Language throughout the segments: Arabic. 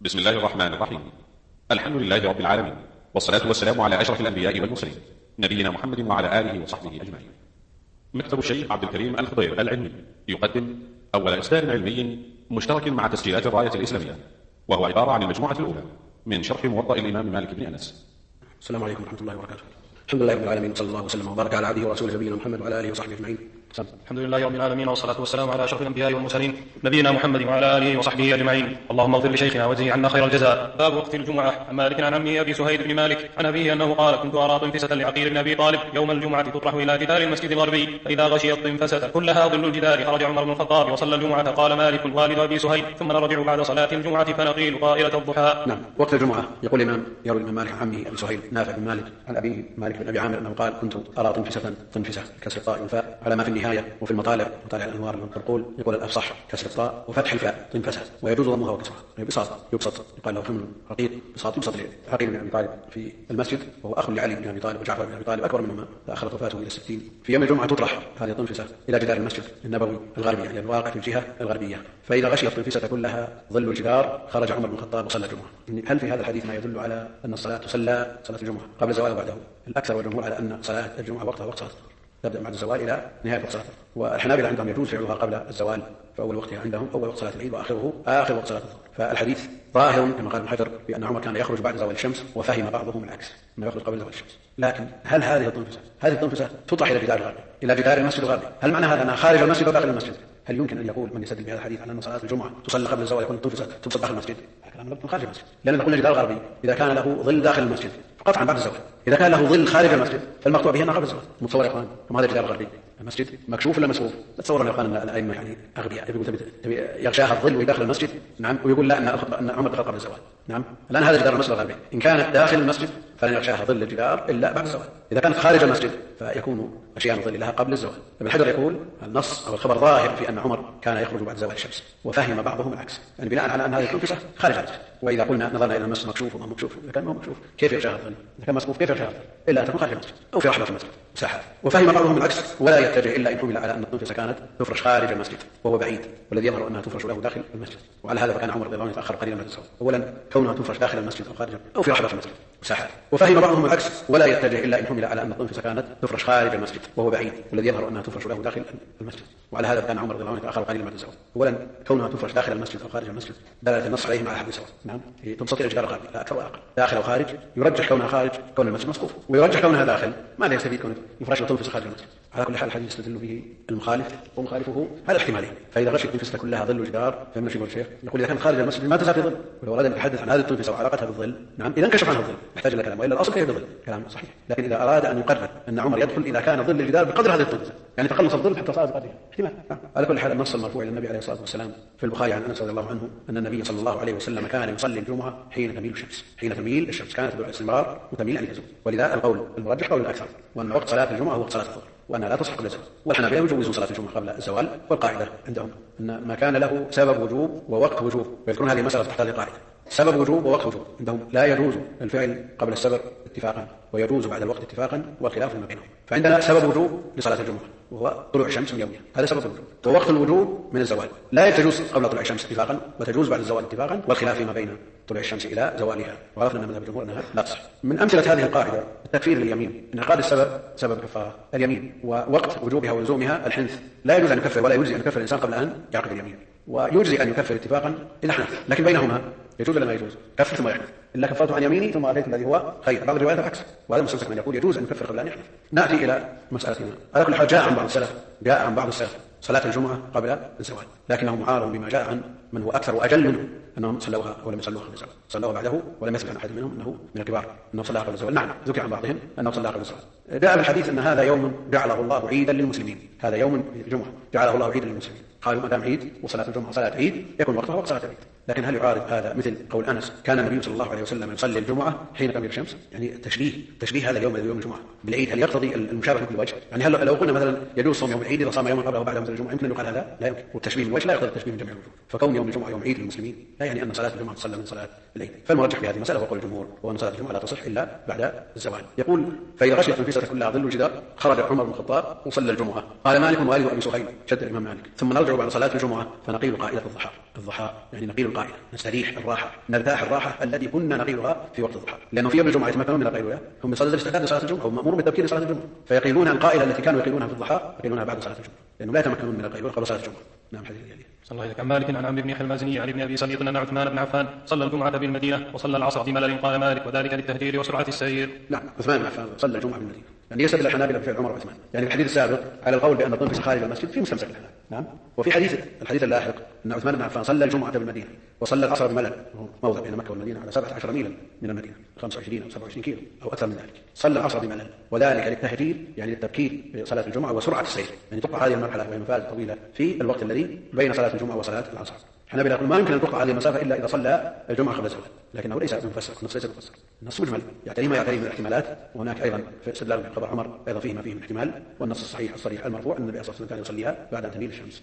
بسم الله الرحمن الرحيم. الحمد لله رب العالمين، والصلاة والسلام على أشرف الأنبياء والمرسلين نبينا محمد وعلى آله وصحبه أجمعين. مكتب الشيخ عبد الكريم الخضير العلمي يقدم أول إصدار علمي مشترك مع تسجيلات الراية الإسلامية، وهو عبارة عن المجموعة الأولى من شرح موطأ الإمام مالك بن أنس. السلام عليكم ورحمة الله وبركاته. الحمد لله رب العالمين، وصلى الله وسلم وبارك على عبده ورسوله نبينا محمد وعلى آله وصحبه أجمعين. الحمد لله رب العالمين، والصلاة والسلام على أشرف الأنبياء والمرسلين نبينا محمد وعلى آله وصحبه أجمعين. اللهم اغفر لشيخنا وجزه عنا خير الجزاء. باب وقت الجمعة. عن مالك عن عمه أبي سهيد بن مالك عن أبيه أنه قال: كنت أرى طنفسة لعقيل بن أبي طالب يوم الجمعة تطرح إلى جدار المسجد الغربي، فإذا غشيت طنفسة كلها ظل الجدار خرج عمر بن الخطاب وصلى الجمعة. قال مالك والد أبي سهيد: ثم نرجع بعد صلاة الجمعة فنقيل طائلة الضحى. نعم، وقت الجمعة. يقول الإمام يروي الإمام مالك عن عمه أبي سهيد نافع بن مالك عن أبيه مالك بن أبي عامر أنه قال: كنت أرى طنفسة كسر الطاء والفاء على ما في النهاية وفي المطالع الأنوار المنقول يقول الأفصح كسر الطاء وفتح الفاء طنفسة، ويجوز ضمها وكسرها، يعني بساط يبسط، يقال له حمل رقيق بساط يبسط لعقيل بن أبي طالب في المسجد، وهو أخ لعلي بن أبي طالب وجعفر بن أبي طالب أكبر منهما، فأخرت وفاته إلى 60. في يوم الجمعة تطرح هذه الطنفسة إلى جدار المسجد النبوي الغربي، يعني الواقع في الجهة الغربية، فإذا غشي الطنفسة كلها ظل الجدار خرج عمر بن الخطاب وصلى الجمعة. هل في هذا الحديث ما يدل على أن الصلاة تصلى صلاة الجمعة قبل الزوال وبعده؟ الأكثر والجمهور على أن صلاة الجمعة وقتها وقت صلاة تبدأ بعد الزوال إلى نهاية وقت صلاة، والحنابلة عندهم يجوز فعلها قبل الزوال، فأول وقتها عندهم أول وقت صلاة العيد وآخره آخر وقت صلاة الظهر. فالحديث ظاهر كما قال ابن حجر بأن عمر كان يخرج بعد زوال الشمس، وفهم بعضهم العكس أنه يخرج قبل زوال الشمس. لكن هل هذه الطنفسة تطرح إلى جدار الغربي، إلى جدار المسجد الغربي؟ هل معنى هذا أنها خارج المسجد وداخل المسجد؟ هل يمكن أن يقول من يستدل بهذا الحديث على أن صلاة الجمعة تصلى قبل الزوال يكون الطنفسة تبسط داخل المسجد؟ الكلام لابد من خارج المسجد، لأن قلنا الجدار الغربي إذا كان له ظل داخل المسجد قطعا بعد الزوال، إذا كان له ظل خارج المسجد فالمقطوع به أنه قبل الزوال. متصور يا إخوان؟ كما هذا الجدار الغربي المسجد مكشوف ولا مسقوف؟ تصور أن يقال أن الأئمة يعني أغبياء، تبي يغشاها الظل ويدخل المسجد، نعم، ويقول لا أن عمر دخل قبل الزوال. نعم، الآن هذا جدار المسجد الغربي إن كانت داخل المسجد فلن يغشاها ظل الجدار إلا بعد الزوال، إذا كانت خارج المسجد فيكون غشيان الظل لها قبل الزوال. ابن حجر يقول النص أو الخبر ظاهر في أن عمر كان يخرج بعد زوال الشمس، وفهم بعضهم العكس، يعني بناء على أن هذه الطنفسة خارج المسجد. وإذا قلنا نظرنا إلى المسجد مكشوف وما مكشوف، إذا كان ما مكشوف كيف يغشاها الظل؟ إذا كان مسقوف كيف يغشاها الظل؟ إلا أن تكون خارج المسجد أو في رحبة المسجد مساحات. وفهم بعضهم العكس، ولا يتجه إلا إن حمل على أن الطنفسة كانت تفرش خارج المسجد وهو بعيد، والذي يظهر أنها تفرش له داخل المسجد. وعلى هذا فكان عمر رضي الله عنه يتأخر قليلا بعد الزوال، أولا كونها تفرش داخل المسجد أو خارجه أو في رحبة المسجد مساحات. وفهم بعضهم العكس، ولا يتجه إلا إن حمل على أن الطنفسة كانت تفرش خارج المسجد وهو بعيد، والذي يظهر أنها تفرش له داخل المسجد. وعلى هذا كان عمر رضي الله عنه يتأخر قليلا بعد الزوال، أولا كونها تفرش داخل المسجد أو خارج المسجد دلالة النص عليهم على حد سواء. نعم، تبسط إلى جدار الغربي لا أكثر ولا أقل، داخل أو خارج. يرجح كونها خارج كون المسجد مسقوف، ويرجح كونها داخل ما لا يستفيد كونه يفرش الطنفسة خارج المسجد. على كل حال الحديث يستدل به المخالف ومخالفه على احتمالين، فإذا غشي الطنفسة كلها ظل الجدار فمن يقول الشيخ يقول إذا كانت خارج المسجد ما تزال في ظل، ولو أراد أن يتحدث عن هذه الطنفسة وعلاقتها بالظل نعم إذا انكشف عنها الظل يحتاج إلى كلام، وإلا الأصل فيه بظل، كلام صحيح. لكن إذا أراد أن يقرر أن عمر يدخل إذا كان ظل الجدار بقدر هذه الطنفسة، يعني تقلص الظل حتى صار بقدرها، احتمال. على كل حال النص المرفوع إلى النبي عليه الصلاة والسلام في البخاري عن أنس رضي الله عنه أن النبي صلى الله عليه وسلم كان يصلي الجمعة حين تميل الشمس، حين تميل الشمس كانت تدعو الاستمرار وتميل أن تزول، ولذا القول المرجح قول الأكثر، وأن وقت صلاة الجمعة هو وقت صلاة الظهر، وأنها لا تصح قبل الزوال. والحنابلة يجوزون صلاة الجمعة قبل الزوال، والقاعدة عندهم أن ما كان له سبب وجوب ووقت وجوب، ويذكرون هذه المسألة تحت هذه القاعدة، سبب وجوب ووقت وجوب عندهم لا يجوز الفعل قبل السبب اتفاقا ويجوز بعد الوقت اتفاقا، والخلاف فيما بينهم. فعندنا سبب وجوب لصلاة الجمعة وهو طلوع الشمس من يومها، هذا سبب الوجوب، ووقت الوجوب من الزوال لا تجوز قبل طلوع الشمس اتفاقا وتجوز بعد الزوال اتفاقا، والخلاف فيما بين طلوع الشمس إلى زوالها، وعرفنا أن مذهب الجمهور أنها لا تصح. من أمثلة هذه القاعدة التكفير لليمين، انعقاد السبب سبب كفارة اليمين، ووقت وجوبها ولزومها الحنث، لا يجوز أن يكفر ولا يجزي أن يكفر الإنسان قبل أن يعقد اليمين، ويجزي أن يكفر اتفاقا إذا حنث، لكن بينهما يجوز ولا ما يجوز؟ كفر ثم يحنث، إلا كفرت عن يميني ثم أتيت الذي هو خير، بعض الروايات العكس، وهذا مستمسك من يقول يجوز أن يكفر قبل أن يحنث. نأتي إلى مسألتنا. على كل حال جاء عن بعض السلف صلاة الجمعة قبل الزوال، لكنه معارض بما جاء عن من هو أكثر وأجل منه أنهم صلوها ولم يصلوها قبل الزوال، صلوها بعده ولم يثبت عن أحد منهم أنه من الكبار أنه صلاها قبل الزوال. نعم، ذكر عن بعضهم أنه صلاها قبل الزوال. جاء بالحديث أن هذا يوم جعله الله عيدا للمسلمين، هذا يوم الجمعة جعله الله عيدا للمسلمين، قالوا ما دام عيد وصلاة الجمعة صلاة عيد يكون وقتها وقت صلاة العيد. لكن هل يعارض هذا مثل قول أنس كان النبي صلى الله عليه وسلم يصلي الجمعة حين تميل الشمس؟ يعني تشبيه هذا اليوم يوم الجمعة بالعيد هل يقتضي المشابهة من كل وجه؟ يعني هل لو قلنا مثلا يجوز صوم يوم العيد إذا صام يوما قبله وبعده مثل الجمعة يمكن أن يقال هذا لا يمكن، والتشبيه من وجه لا يقتضي التشبيه من جميع الوجوه، فكون يوم الجمعة يوم عيد للمسلمين لا لا يعني أن صلاة الجمعة تصلى من صلاة الليل. فالمرجح في هذه المسألة هو قول الجمهور، وهو أن صلاة الجمعة لا تصح إلا بعد الزوال. يقول فإذا غشيت الفسرة كلها ظل الجدار خرج عمر بن الخطاب وصلى الجمعة. قال مالك والد أبي سهيل، شد الإمام مالك، ثم نرجع بعد صلاة الجمعة فنقيل قائلة الضحى. الضحى يعني نقيل القائلة، نستريح الراحة، نرتاح الراحة التي كنا نقيلها في وقت الضحى، لأنه في يوم الجمعة يتمكنون من القيلولة، هم بصدد الاستعداد لصلاة الجمعة، هم مأمورون بالتبكير لصلاة الجمعة، فيقيلون القائلة التي كانوا يقيلونها في الضحى يقيلونها بعد صلاة الجمعة، لأنه لا يتمكنون من القيلولة قبل صلاة الجمعة. نعم. حديث صلى الله عن مالك عن عمرو بن حلمازني عن ابن ابي سليط ان عثمان بن عفان صلى الجمعه بالمدينه وصلى العصر بملل. قال مالك وذلك للتهجير وسرعه السير. نعم، عثمان بن عفان صلى الجمعه بالمدينه، يعني يستدل الحنابلة بفعل عمر وعثمان، يعني الحديث السابق على القول بان الطنفس خارج المسجد في مستمسك الحنابلة. نعم. وفي الحديث اللاحق ان عثمان بن عفان صلى الجمعه بالمدينه وصلى العصر بملل، وهو موضع بين مكه والمدينه على 17 ميلا من المدينه، 25 او 27 كيلو او اكثر من ذلك. صلى العصر بملل، وذلك للتهجير يعني للتبكير بصلاه الجمعه وسرعه السير، يعني تقطع هذه المرحله وهي مفازه طويله في الوقت الذي بين صلاه الجمعه وصلاه العصر. الحنابلة يقول ما يمكن أن تقطع هذه المسافة إلا إذا صلى الجمعة قبل الزوال، لكنه ليس مفسر، النص ليس مفسر، النص مجمل يعتري ما يعتري من الاحتمالات، وهناك أيضا في استدلال بخبر عمر أيضا فيه ما فيه من احتمال، والنص الصحيح الصريح المرفوع أن النبي صلى الله عليه وسلم كان يصليها بعد أن تميل الشمس.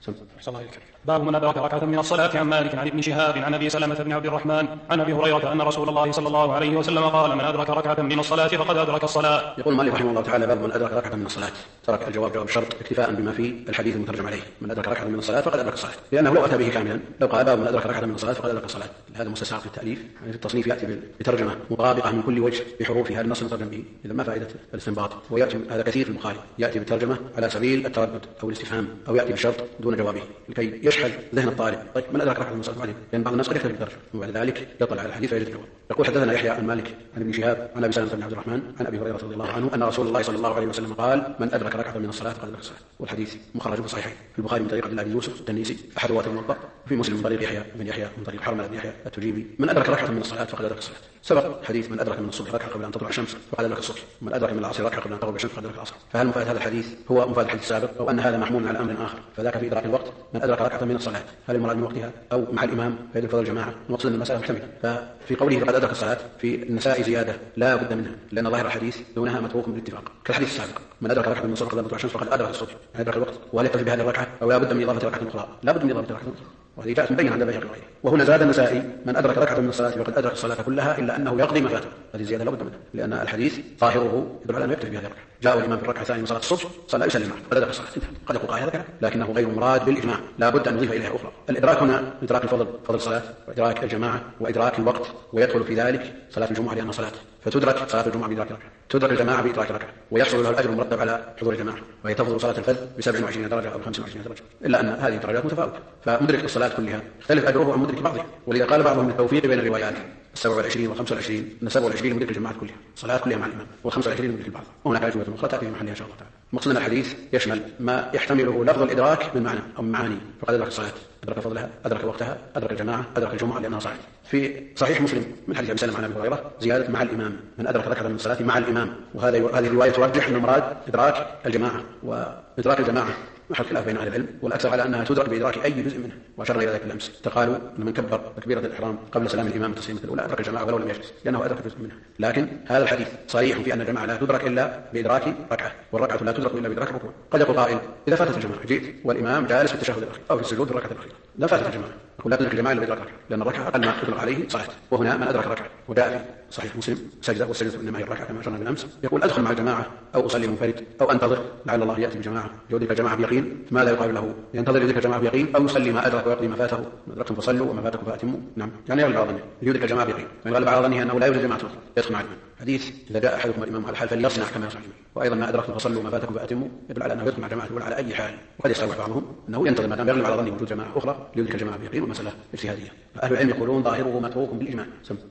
باب من أدرك ركعة من الصلاة. عن مالك عن ابن شهاب عن أبي سلمة بن عبد الرحمن عن أبي هريرة أن رسول الله صلى الله عليه وسلم قال من أدرك ركعة من الصلاة فقد أدرك الصلاة. يقول مالك رحمه الله تعالى باب من أدرك ركعة من الصلاة. ترك الجواب جواب شرط اكتفاء بما في الحديث المترجم عليه، من أدرك ركعة من الصلاة فقد أدرك الصلاة، لأنه لو أتى به كاملا لو قال باب من أدرك ركعة من الصلاة فقد أدرك الصلاة. هذا مستساغ في التأليف، يعني في التصنيف يأتي بترجمة مطابقة من كل وجه بحروفها النص المترجم به، إذا ما فائدة الاستنباط. ويأتي هذا كثير في البخاري، يأتي بالترجمة على سبيل التردد أو الاستفهام، أو يأتي بشرط دون جوابه لكي يشحذ ذهن الطالب. طيب من أدرك ركعة من الصلاة عليه، لأن بعض الناس قد يكتب بالترجمة وبعد ذلك يطلع على الحديث فيجد الجواب. يقول حدثنا يحيى عن مالك عن ابن شهاب عن أبي سلمة بن عبد الرحمن عن أبي هريرة رضي الله عنه أن رسول الله صلى الله عليه وسلم قال من أدرك ركعة من الصلاة فقد أدرك الصلاة. والحديث مخرج في الصحيحين، في البخاري من طريق عبد الله بن يوسف التنيسي أحد رواة الموطأ، وفي مسلم من طريق يحيى بن يحيى من طريق حرملة بن يحيى التجيبي من أدرك ركعة من الصلاة فقد أدرك الصلاة. سبق حديث من أدرك من الصبح ركعة قبل أن تطلع الشمس فقد أدرك الصبح، ومن أدرك من العصر ركعة قبل أن تغرب الشمس فقد أدرك العصر. فهل مفاد هذا الحديث هو مفاد الحديث السابق، أو أن هذا محمول على أمر آخر؟ فذاك في إدراك الوقت من أدرك ركعة من الصلاة، هل المراد من وقتها أو مع الإمام فيدل فضل الجماعة؟ المقصود أن المسألة محتملة. ففي قوله فقد أدرك الصلاة في النساء زيادة لا بد منها، لأن ظاهر الحديث دونها متروك بالاتفاق، كالحديث السابق من أدرك ركعة من الصبح قبل أن تطلع الشمس فقد أدرك الصبح، أدرك الوقت. وهل يكتفي بهذه الركعة أو لا بد من إضافة ركعة أخرى؟ لا بد من إضافة ركعة أخرى، وهذه جاءت مبينة عند البيهقي وغيره. وهنا زاد النسائي من أدرك ركعة من الصلاة فقد أدرك الصلاة كلها إلا أنه يقضي ما فاته، هذه زيادة لا بد منها، لأن الحديث ظاهره يدل على أنه يكتفي بهذه الركعة. جاء الإمام في الركعة الثانية من صلاة الصبح صلى يسلم معه قد أدرك الصلاة، قد يقول قائل هذا لكنه غير مراد بالإجماع، لا بد أن نضيف إليها أخرى. الإدراك هنا إدراك فضل الصلاة وإدراك الجماعة وإدراك الوقت، ويدخل في ذلك صلاة الجمعة لأنها صلاة، فتدرك صلاة الجمعة بإدراك ركعة، تدرك الجماعة بإدراك ركعة، ويحصل له الأجر المرتب على حضور الجماعة، وهي تفضل صلاة الفجر ب 27 درجة أو 25 درجة، إلا أن هذه الدرجات متفاوتة، فمدرك الصلاة كلها يختلف أجره عن مدرك بعضها. ولذا قال بعضهم التوفيق بين الروايات 27 و 25 أن 27 مدرك الجماعة كلها، الصلاة كلها مع الإمام، و25 مدرك البعض، وهناك أجوبة أخرى تأتي في محلها إن شاء الله تعالى. مقصد الحديث يشمل ما يحتمله لفظ الإدراك من معنى أو من معاني، فقد أدرك الصلاة، أدرك فضلها، أدرك وقتها، أدرك الجماعة، أدرك الجمعة لأنها صلاة. في صحيح مسلم من حديث أبي سلمة عن أبي هريرة زيادة مع الإمام، من أدرك ركعة من الصلاة مع الإمام، وهذه الرواية ترجح أن المراد إدراك الجماعة، وإدراك الجماعة محل خلاف بين أهل العلم، والأكثر على أنها تدرك بإدراك أي جزء منها، وأشرنا إلى ذلك بالأمس. قالوا أن من كبر تكبيرة الإحرام قبل سلام الإمام التسليمة الأولى أدرك الجماعة ولو لم يجلس، لأنه أدرك جزء منها. لكن هذا الحديث صريح في أن الجماعة لا تدرك إلا بإدراك ركعة، والركعة لا تدرك إلا بإدراك الركوع. قد يقول قائل إذا فاتت الجماعة جئت والإمام جالس في التشهد الأخير أو في السجود في الركعة الأخيرة لا فاتت الجماعة، يقول لا تدرك الجماعة إلا بإدراك ركعة، لأن الركعة أقل ما يطلق عليه صلاة. وهنا من أدرك ركعة، وجاء في صحيح مسلم سجدة، والسجدة إنما هي الركعة كما أشرنا بالأمس، يقول أدخل مع الجماعة أو أصلي منفرد أو أنتظر لعل الله يأتي بجماعة يدرك الجماعة بيقين، فماذا يقال له؟ ينتظر يدرك الجماعة بيقين أو يصلي ما أدرك ويقضي ما فاته، ما أدركتم فصلوا وما فاتكم فأتموا. نعم، يعني يغلب على ظنه يدرك الجماعة بيقين، ويغلب على ظنه أنه لا يوجد جماعة يدخل مع الإمام. حديث إذا جاء أحدكم الإمام على حال فليصنع كما يصنع الإمام، وأيضا ما أدركتم فصلوا وما فاتكم فأتموا يدل على أنه يدخل مع الجماعة الأولى على أي حال. وقد يستوعب بعضهم أنه ينتظر ما دام يغلب على ظنه وجود جماعة أخرى ليدرك الجماعة بيقين، ومسألة اجتهادية. أهل العلم يقولون ظاهره متروك بالإجماع.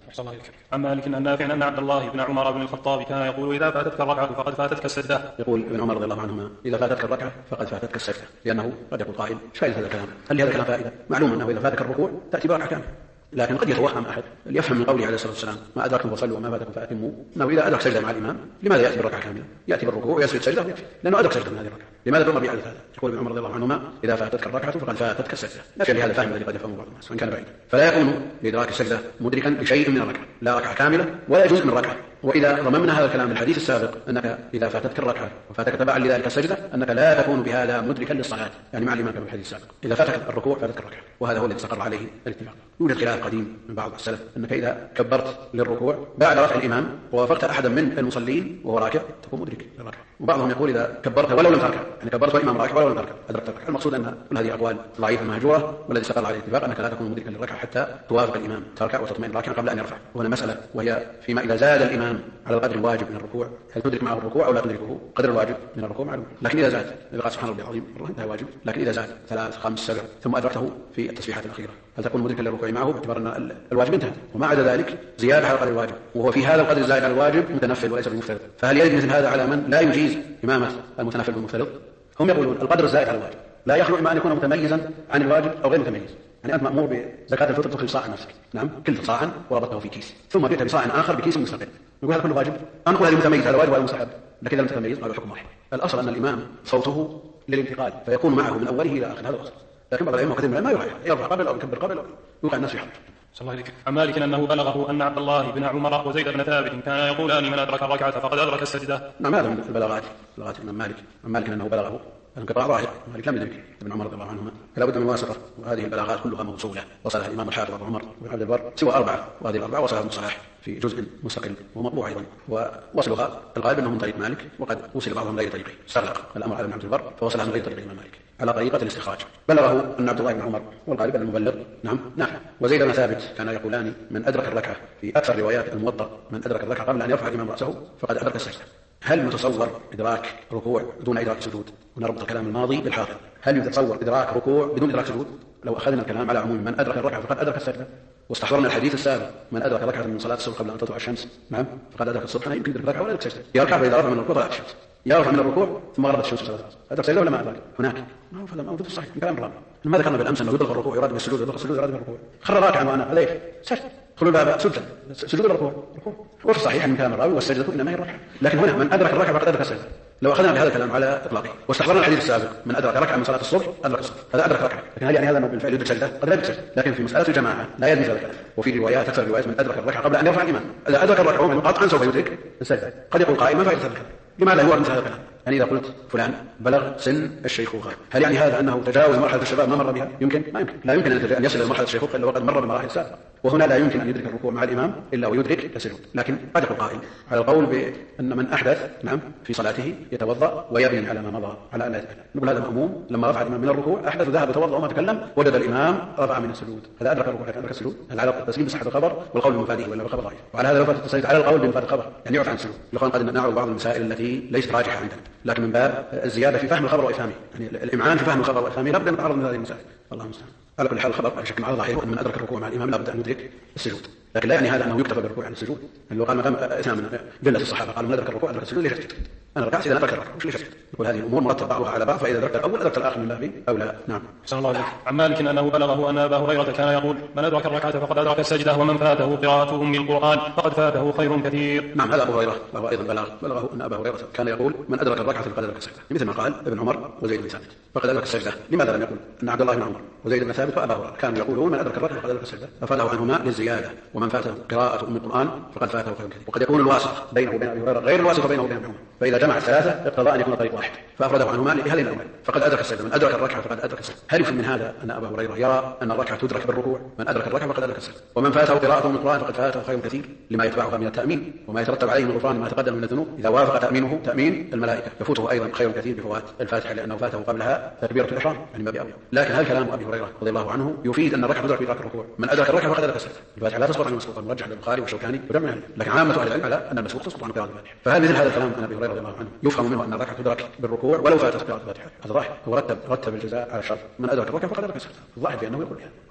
عن مالك عن نافع أن عبد الله بن عمر بن الخطاب كان يقول إذا فاتتك الركعة فقد فاتتك السجدة. يقول ابن عمر رضي الله عنهما إذا فاتتك الركعة فقد فاتتك السجدة، لأنه قد يقول قائل ايش فائدة هذا الكلام؟ هل لهذا الكلام فائدة؟ معلوم أنه إذا فاتك الركوع تأتي بركعة كاملة، لكن قد يتوهم أحد يفهم من قوله عليه الصلاة والسلام ما أدركتم فصلوا وما فاتكم فأتموا أنه إذا أدرك سجدة مع الإمام لماذا يأتي بالركعة كاملة؟ يأتي بالركوع ويسجد سجدة ويكفي، لأنه أدرك سجدة من هذه الركعة. لماذا تؤمر بإعادة هذا؟ يقول ابن عمر رضي الله عنهما إذا فاتتك الركعة فقد فاتتك السجدة، نفيا لهذا الفهم الذي قد يفهمه بعض الناس وإن كان بعيدا. فلا يكون لإدراك السجدة مدركا لشيء من الركعة، لا ركعة كاملة ولا جزء من ركعة. وإذا ضممنا هذا الكلام بالحديث السابق أنك إذا فاتتك الركعة وفاتك تبعا لذلك السجدة أنك لا تكون بهذا مدركا للصلاة، يعني مع الإمام كما في الحديث السابق. إذا فاتك الركوع فاتك الركعة، وهذا هو الذي استقر عليه الاتفاق. يوجد خلاف قديم من بعض السلف أنك إذا كبرت للركوع بعد رفع الإمام ووافقت أحدا من المصلين وهو راكع تكون مدرك للركعة، وبعضهم يقول إذا كبرت ولو لم تركع، يعني كبرت والإمام راكع ولو لم تركع أدركت الركعة. المقصود أن كل هذه أقوال ضعيفة مهجورة، والذي استقر عليه الاتفاق أنك لا تكون مدركا للركعة حتى توافق الإمام تركع وتطمئن راكعا قبل أن يرفع. وهنا مسألة وهي فيما إذا زاد الإمام على القدر الواجب من الركوع هل تدرك معه الركوع أو لا تدركه؟ قدر الواجب من الركوع معلوم، لكن إذا زاد قال سبحان ربي العظيم هذا واجب، لكن إذا زاد 3 5 7 ثم أدركته في التسبيحات الأخيرة هل تكون مدركا للركوع معه باعتبار أن الواجب انتهى؟ وما عدا ذلك زيادة على القدر الواجب، وهو في هذا القدر الزائد على الواجب متنفل وليس بمفترض، فهل يجب مثل هذا على من لا يجيز إمامة المتنفل بالمفترض؟ هم يقولون القدر الزائد على الواجب لا يخلو إما أن يكون متميزا عن الواجب أو غير متميز. يعني أنت مأمور بزكاة الفطر تخرج صاع نفسك، نعم كلت صاعا وربطته في كيس ثم جئت بصاع آخر بكيس مستقل، يقول هذا كله واجب؟ أنا أقول هذا متميز، هذا واجب وهذا مستحب، لكن إذا لم تتميز هذا حكم واحد. الأصل أن الإمام صوته للانتقال فيكون معه من أوله إلى آخره، هذا الأصل. لكن بعض الأئمة وكثير من العلماء يرفع قبل أو يكبر قبل أو يوقع الناس في حرج. صلى الله عليك. عن مالك أنه بلغه أن عبد الله بن عمر وزيد بن ثابت كانا يقولان من أدرك الركعة فقد أدرك السجدة. نعم هذا من البلاغات من مالك أنه بلغه انقطاع ظاهر، مالك لم يدرك ابن عمر رضي الله عنهما، فلا بد من واسطة، وهذه البلاغات كلها موصولة وصلها الإمام الحافظ أبو عمر وابن عبد البر سوى 4، وهذه ال4 وصلها ابن صلاح في جزء مستقل ومطبوع أيضا، ووصلها الغالب أنه من طريق مالك، وقد وصل بعضهم غير طريقه، استغلق الأمر على ابن عبد البر فوصلها من غير طريق الإمام مالك على طريقة الاستخراج. بلغه أن عبد الله بن عمر، والغالب أن المبلغ نعم نافع وزيد بن ثابت كانا يقولان من أدرك الركعة في أكثر روايات الموطأ من أدرك الركعة قبل أن يرفع الإمام رأسه فقد أدرك السجدة. هل متصور إدراك ركوع دون إدراك سجود؟ ونربط الكلام الماضي بالحاضر، هل يتصور إدراك ركوع بدون إدراك سجود؟ لو أخذنا الكلام على عموم من أدرك الركعة فقد أدرك السجدة، واستحضرنا الحديث السابق من أدرك ركعة من صلاة الصبح قبل أن تطلع الشمس نعم فقد أدرك الصبح، يمكن يدرك الركعة ولا يدرك السجدة. يركع فإذا رفع من الركوع طلعت الشمس، يرفع من الركوع ثم غربت الشمس صلاة أدرك السجدة ولا ما أدرك؟ هناك ما فلا موجود في الصحيح من كلام الرابع. ما ذكرنا بالأمس أنه يدرك الركوع يراد بالسجود، يدرك السجود يراد بالركوع، خر راكعا وأنا هذا إيش؟ سجد، خلوا الباب سجود الركوع ركوع، وفي الصحيح من كلام الراوي والسجدة إنما هي الركعة، لكن هنا من أدرك الركعة فقد أدرك السجدة. لو أخذنا بهذا الكلام على إطلاقه واستحضرنا الحديث السابق من أدرك ركعة من صلاة الصبح أدرك الصبح هذا أدرك ركعة، لكن هل يعني هذا بالفعل يدرك سجدة؟ قد لا يدرك سجدة، لكن في مسألة الجماعة لا يدرك هذا الكلام. وفي روايات أكثر روايات من أدرك الركعة قبل أن يرفع الإمام، إذا أدرك الركعة قطعا سوف يدرك السجدة. قد يقول قائل ما فائدة هذا الكلام؟ لماذا يورد مثل هذا الكلام؟ يعني إذا قلت فلان بلغ سن الشيخوخة هل يعني هذا أنه تجاوز مرحلة الشباب ما مر بها؟ يمكن؟ ما يمكن، لا يمكن أن يصل إلى مرحلة الشيخوخة إلا وقد مر بمراحل سابقة، وهنا لا يمكن أن يدرك الركوع مع الإمام إلا ويدرك السجود. لكن قد يقول قائل على القول بأن من أحدث نعم في صلاته يتوضأ ويبني على ما مضى على أن لا يتكلم، نقول هذا مأموم لما رفع الإمام من الركوع أحدث ذهب يتوضأ وما تكلم وجد الإمام رفع من السجود، هذا أدرك الركوع أدرك السجود. هل على التسليم بصحة الخبر والقول بمفاده ولا بالخبر ضعيف؟ وعلى هذا لو فاتت التصريح على القول بمفاد الخبر يعني يعرف عن السجود. الإخوان قد نعرض بعض المسائل التي ليست راجحة عندنا، لكن من باب الزيادة في فهم الخبر وإفهامه، يعني الإمعان في فهم الخبر وإفهامه لا بد أن نتعرض من هذه المسائل. الله المستعان. على كل حال الخبر بشكل معروض ظاهره أن من أدرك الركوع مع الإمام لا بد أن يدرك السجود، لكن لا يعني هذا أنه يكتفى بالركوع عن السجود. يعني لو قال مقام إثنان من جلة الصحابة قالوا من أدرك الركوع أدرك السجود ليش أسجد؟ أنا ركعت إذا أدرك الركوع ليش أسجد؟ يقول هذه الأمور مرتبة بعضها على بعض، فإذا أدركت الأول أدركت الآخر من باب أولى. نعم. أحسن الله عليك. عن مالك أنه بلغه أن أبا هريرة كان يقول من أدرك الركعة فقد أدرك السجدة ومن فاته قراءة أم القرآن فقد فاته خير كثير. نعم هذا أبو هريرة وهو أيضا بلغه أن أبا هريرة كان يقول من أدرك الركعة فقد أدرك السجدة، مثل ما قال ابن عمر وزيد بن ثابت فقد أدرك السجدة. لماذا لم يقل أن عبد الله بن عمر وزيد بن ثابت وأبا هريرة كانوا يقولون من أدرك الركعة فقد أدرك السجدة ففاته عنهما للزيادة ومن فاته قراءة أم القرآن فقد فاته خير كثير. وقد يكون الواسطة بينه وبين أبي هريرة غير الواسطة بينه وبين ابن عمر، فإذا جمع الثلاثة اقتضى أن يكون طريق واحد فأفرده عنهما لهذه الأول فقد أدرك السجدة. من أدرك الركعة فقد أدرك السجدة. هل يفهم من هذا أن أبا هريرة يرى أن الركعة تدرك بالركوع؟ من أدرك الركعة فقد أدرك السجدة. ومن فاته قراءة أم القرآن فقد فاته خير كثير لما يتبعها من التأمين وما يترتب عليه من غفران ما تقدم من الذنوب. إذا وافق تأمينه تأمين الملائكة يفوته أيضا خير كثير بفوات الفاتحة لأنه فاته قبلها تكبيرة الإحرام يعني باب أولى. لكن هل كلام أبي هريرة رضي الله عنه يفيد أن الركعة تدرك بإدراك الركوع؟ من أدرك الركعة فقد أدرك السجدة. الفاتحة لا تسقط عن المسبوق المرجح للبخاري والشوكاني وجمع، لكن عامة أهل العلم على أن المسبوق تسقط عن قراءة الفاتحة. فهل مثل هذا الكلام عن أبي هريرة رضي الله عنه يفهم منه أن الركعة تدرك بالركوع ولو فاتت قراءة الفاتحة؟ هذا ظاهر. هو رتب الجزاء على الشرط من أدرك الركعة فقد أدرك السجدة، الظاهر بأنه يقول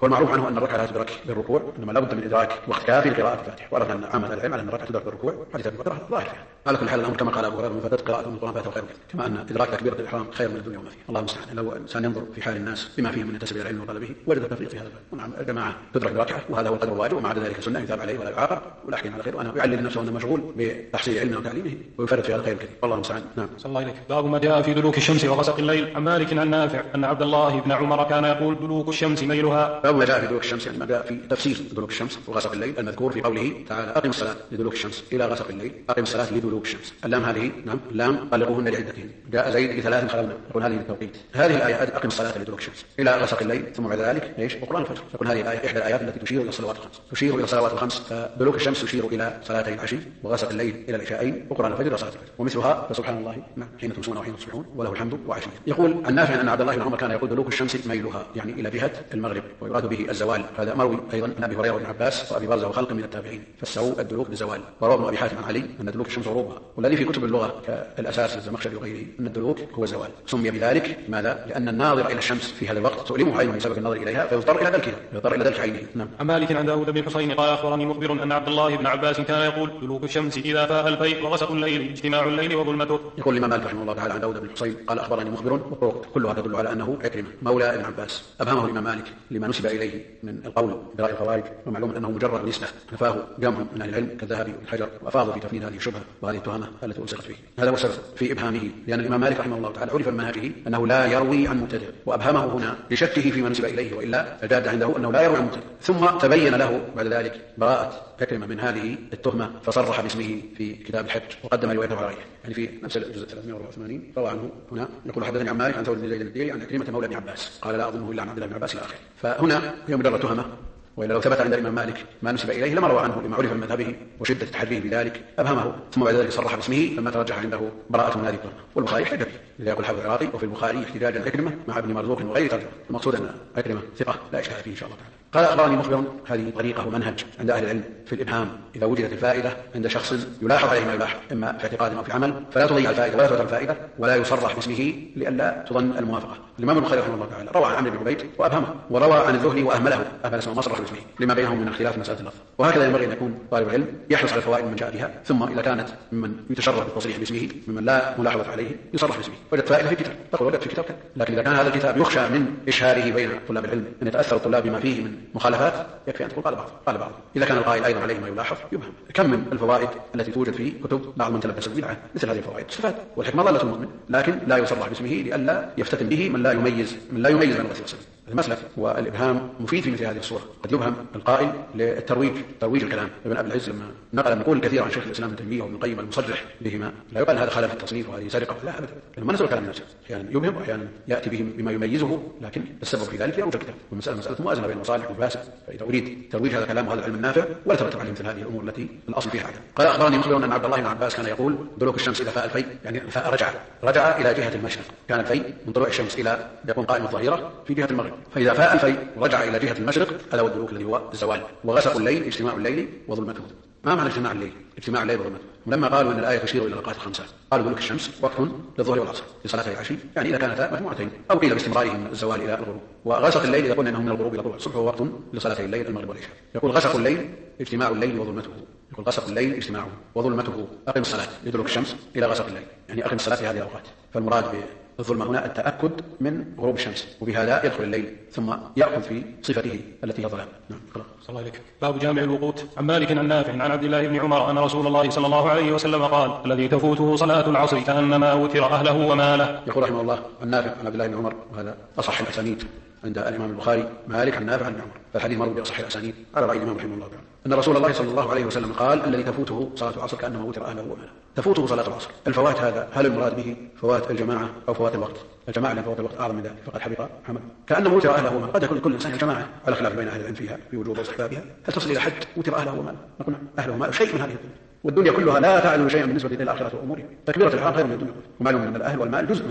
هو المعروف عنه أن الركعة لا تدرك بالركوع، إنما لا بد من إدراك وقت كافي لقراءة الفاتحة، وعرفنا أن عامة العلم على أن الركعة تدرك بالركوع، حديث أبي بكر ظاهر فيها. على كل حال الأمر كما قال أبو هريرة: من فاتت قراءة القرآن فاته خير، كما أن إدراك تكبيرة الإحرام خير من الدنيا وما فيها. الله المستعان. لو الإنسان ينظر في حال الناس بما فيهم من ينتسب إلى العلم وطلبه وجد التفريط في هذا الباب. ونعم الجماعة تدرك بركعة، وهذا هو القدر الواجب، ومع عدا ذلك السنة يثاب عليه ولا يعاقب ولا يحكم على خير، وأنا يعلل نفسه أنه مشغول بتحصيل علمه وتعليمه ويفرط في هذا الخير الكثير. والله المستعان. نعم. صلى الله عليك. باب ما جاء في دلوك الشمس وغسق الليل. عن مالك عن نافع أن عبد الله بن عمر كان يقول: دلوك الشمس ميلها. باب ما جاء في دلوك الشمس، يعني ما جاء في تفسير دلوك الشمس وغسق الليل المذكور في قوله تعالى: أقم الصلاة لدلوك الشمس إلى غسق الليل. أقم الصلاة لدلوك الشمس. اللام هذه نعم لام طلقوهن لعدتهن. جاء زيد بثلاث خلونا، يقول هذه للتوقيت. هذه الآية أقم الصلاة لدلوك الشمس إلى غسق الليل، ثم بعد ذلك ايش؟ وقرآن الفجر. تكون هذه الآية إحدى الآيات التي تشير إلى الصلوات الخمس، تشير إلى الصلوات الخمس. فدلوك الشمس تشير إلى صلاتي العشي، وغسق الليل إلى العشاءين، وقرآن الفجر إلى صلاة الفجر. ومثلها فسبحان الله حين تمسون وحين تصبحون وله الحمد وعشيا. يقول عن نافع أن عبد الله بن عمر كان يقول: دلوك الشمس ميلها، يعني إلى جهة المغرب، ويراد به الزوال. هذا مروي أيضا عن أبي هريرة وابن عباس وأبي برزة وخلق من التابعين، فسروا الدلوك بالزوال. وروى ابن أبي حاتم عن علي أن دلوك الشمس غروبها، والذي في كتب اللغة كالأساس للزمخشري وغيره أن الدلوك هو الزوال. سمي بذلك ماذا؟ لأن الناظر إلى الشمس في هذا الوقت تؤلمه عينه بسبب النظر إليها، فيضطر إلى ذلك عينه. نعم. عن مالك عن داود بن حسين قال: أخبرني مخبر أن عبد الله بن عباس كان يقول: دلوك الشمس إذا فاء الفيء، وغسق الليل اجتماع الليل وظلمته. يقول الإمام مالك رحمه الله تعالى عن داود بن حسين قال: أخبرني مخبر، والطرق كلها تدل على أنه عكرمة مولى ابن عباس. أبهمه الإمام مالك لما نسب إليه من القول برأي الخوارج، ومعلوم أنه مجرد نسبة نفاه جمع من أهل العلم كالذهبي والحجر، وأفاضوا في تفنيد هذه الشبهة وهذه التهمة التي ألصقت فيه. هذا هو السبب في إبهامه، لأن الإمام مالك رحمه الله تعالى عرف من منهجه أنه لا يروي عن مبتدع، وأبهمه هنا لشكه فيما نسب إليه، وإلا الجاد عنده أنه لا يروي عن مبتدع. ثم تبين له بعد ذلك براءة عكرمة من هذه التهمة، فصرح باسمه في كتاب الحج وقدم روايته عليه، يعني في نفس الجزء 384 روى عنه هنا. يقول: حدثني عن مالك عن ثور بن زيد الديلي عن عكرمة مولى ابن عباس قال: لا أظنه إلا عن عبد الله بن عباس إلى آخره. فهنا هي مجرد تهمة، وإلا لو ثبت عند الإمام مالك ما نسب إليه لما روى عنه، لما عرف من مذهبه وشدة تحريه بذلك أبهمه، ثم بعد ذلك صرح باسمه لما ترجح عنده براءة من هذه التهمة. والبخاري احتج به، إذا يقول حافظ العراقي: وفي البخاري احتجاج عكرمة مع ابن مرزوق وغير ترجمة. المقصود أن عكرمة ثقة لا إشكال فيه إن شاء الله تعالى. قال: أخبرني مخبر. هذه طريقة ومنهج عند أهل العلم في الإبهام. إذا وجدت الفائدة عند شخص يلاحظ عليه ما يلاحظ، إما في اعتقاد أو في عمل، فلا تضيع الفائدة ولا تؤثر الفائدة، ولا يصرح باسمه لئلا تظن الموافقة. الإمام البخاري رحمه الله تعالى روى عن عمرو بن عبيد وأبهمه، وروى عن الزهري وأهمله، اسمه ما صرح باسمه لما بينهم من اختلاف مسألة اللفظ. وهكذا ينبغي أن يكون طالب العلم يحرص على الفوائد من جاء بها، ثم إذا كانت ممن يتشرف بالتصريح باسمه ممن لا ملاحظة عليه يصرح باسمه. وجدت فائدة في كتاب تقول وجدت في كتاب كذا، لكن إذا كان هذا الكتاب يخشى من إشهاره بين طلاب العلم أن يتأثر الطلاب بما فيه من مخالفات، يكفي أن تقول قال بعض. إذا كان القائل أيضا عليه ما يلاحظ يبهم. كم من الفوائد التي توجد في كتب بعض من تلبس بالبدعة مثل هذه الفوائد استفاد، والحكمة ضالة المؤمن، لكن لا يصرح باسمه لئلا يفتتن به من لا يميز بين الغث والسمين. المسلك والإبهام مفيد في مثل هذه الصورة. قد يبهم القائل للترويج، ترويج الكلام. ابن أبي العز لما نقل كثيرا عن شيخ الإسلام ابن تيمية وابن القيم المصرح بهما، لا يقال هذا خلل في التصنيف وهذه سرقة، لا أبدا، لما نزل الكلام نفسه أحيانا يبهم وأحيانا يأتي بما يميزه، لكن السبب في ذلك يروج الكتاب. والمسألة مسألة موازنة بين المصالح والمفاسد، فإذا أريد ترويج هذا الكلام وهذا العلم النافع ولا ترتب عليه مثل هذه الأمور التي الأصل فيها عدم. قال: أخبرني مخبر أن عبد الله بن عباس كان يقول: دلوك الشمس إذا فاء الفيء، يعني الفاء رجع إلى جهة المشرق. كان الفيء من طلوع الشمس إلى يكون قائم الظهيرة في جهة المغرب، فإذا فاء الفيء ورجع إلى جهة المشرق هذا هو الدلوك الذي هو الزوال. وغسق الليل اجتماع الليل وظلمته. ما معنى اجتماع الليل؟ اجتماع الليل وظلمته. ولما قالوا أن الآية تشير إلى الأوقات الخمسة قالوا دلوك الشمس وقت للظهر والعصر لصلاتي العشي، يعني إذا كانتا مجموعتين، أو قيل باستمرارهم من الزوال إلى الغروب. وغسق الليل إذا قلنا أنه من الغروب إلى طلوع الصبح هو وقت لصلاتي الليل المغرب والعشاء. يقول: غسق الليل اجتماع الليل وظلمته. يقول: غسق الليل اجتماعه وظلمته. أقم الصلاة لدلوك الشمس إلى غسق الليل، يعني أقم الصلاة في هذه الأوقات. فالمراد بالظلمة هنا التأكد من غروب الشمس، وبهذا يدخل الليل ثم يأخذ في صفته التي هي ظلام. نعم. صلى الله عليك. باب جامع الوقوت. عن مالك عن نافع عن عبد الله بن عمر أن رسول الله صلى الله عليه وسلم قال: الذي تفوته صلاة العصر كأنما وتر أهله وماله. يقول رحمه الله عن نافع عن عبد الله بن عمر، وهذا أصح الأسانيد عند الإمام البخاري، مالك عن نافع عن عمر، فالحديث مروي بأصح الأسانيد على رأي الإمام رحمه الله تعالى، أن رسول الله صلى الله عليه وسلم قال: الذي تفوته صلاة العصر كأنما وتر أهله وماله. تفوته صلاة العصر. الفوات هذا هل المراد به فوات الجماعة أو فوات الوقت؟ الجماعة لأن فوات الوقت أعظم من ذلك فقد حبط عمل. كأنما وتر أهله وماله. قد يكون كل إنسان الجماعة على خلاف بين أهل العلم فيها في وجوب واستحبابها. هل تصل إلى حد وتر أهله وماله؟ نقول أهله وماله شيء من هذه الدنيا، والدنيا كلها لا تعلو شيئا بالنسبة إلى الآخرة وأمورها. تكبيرة الإحرام خير من الدنيا، ومعلوم أن الأهل والمال جزء من هذه الدنيا.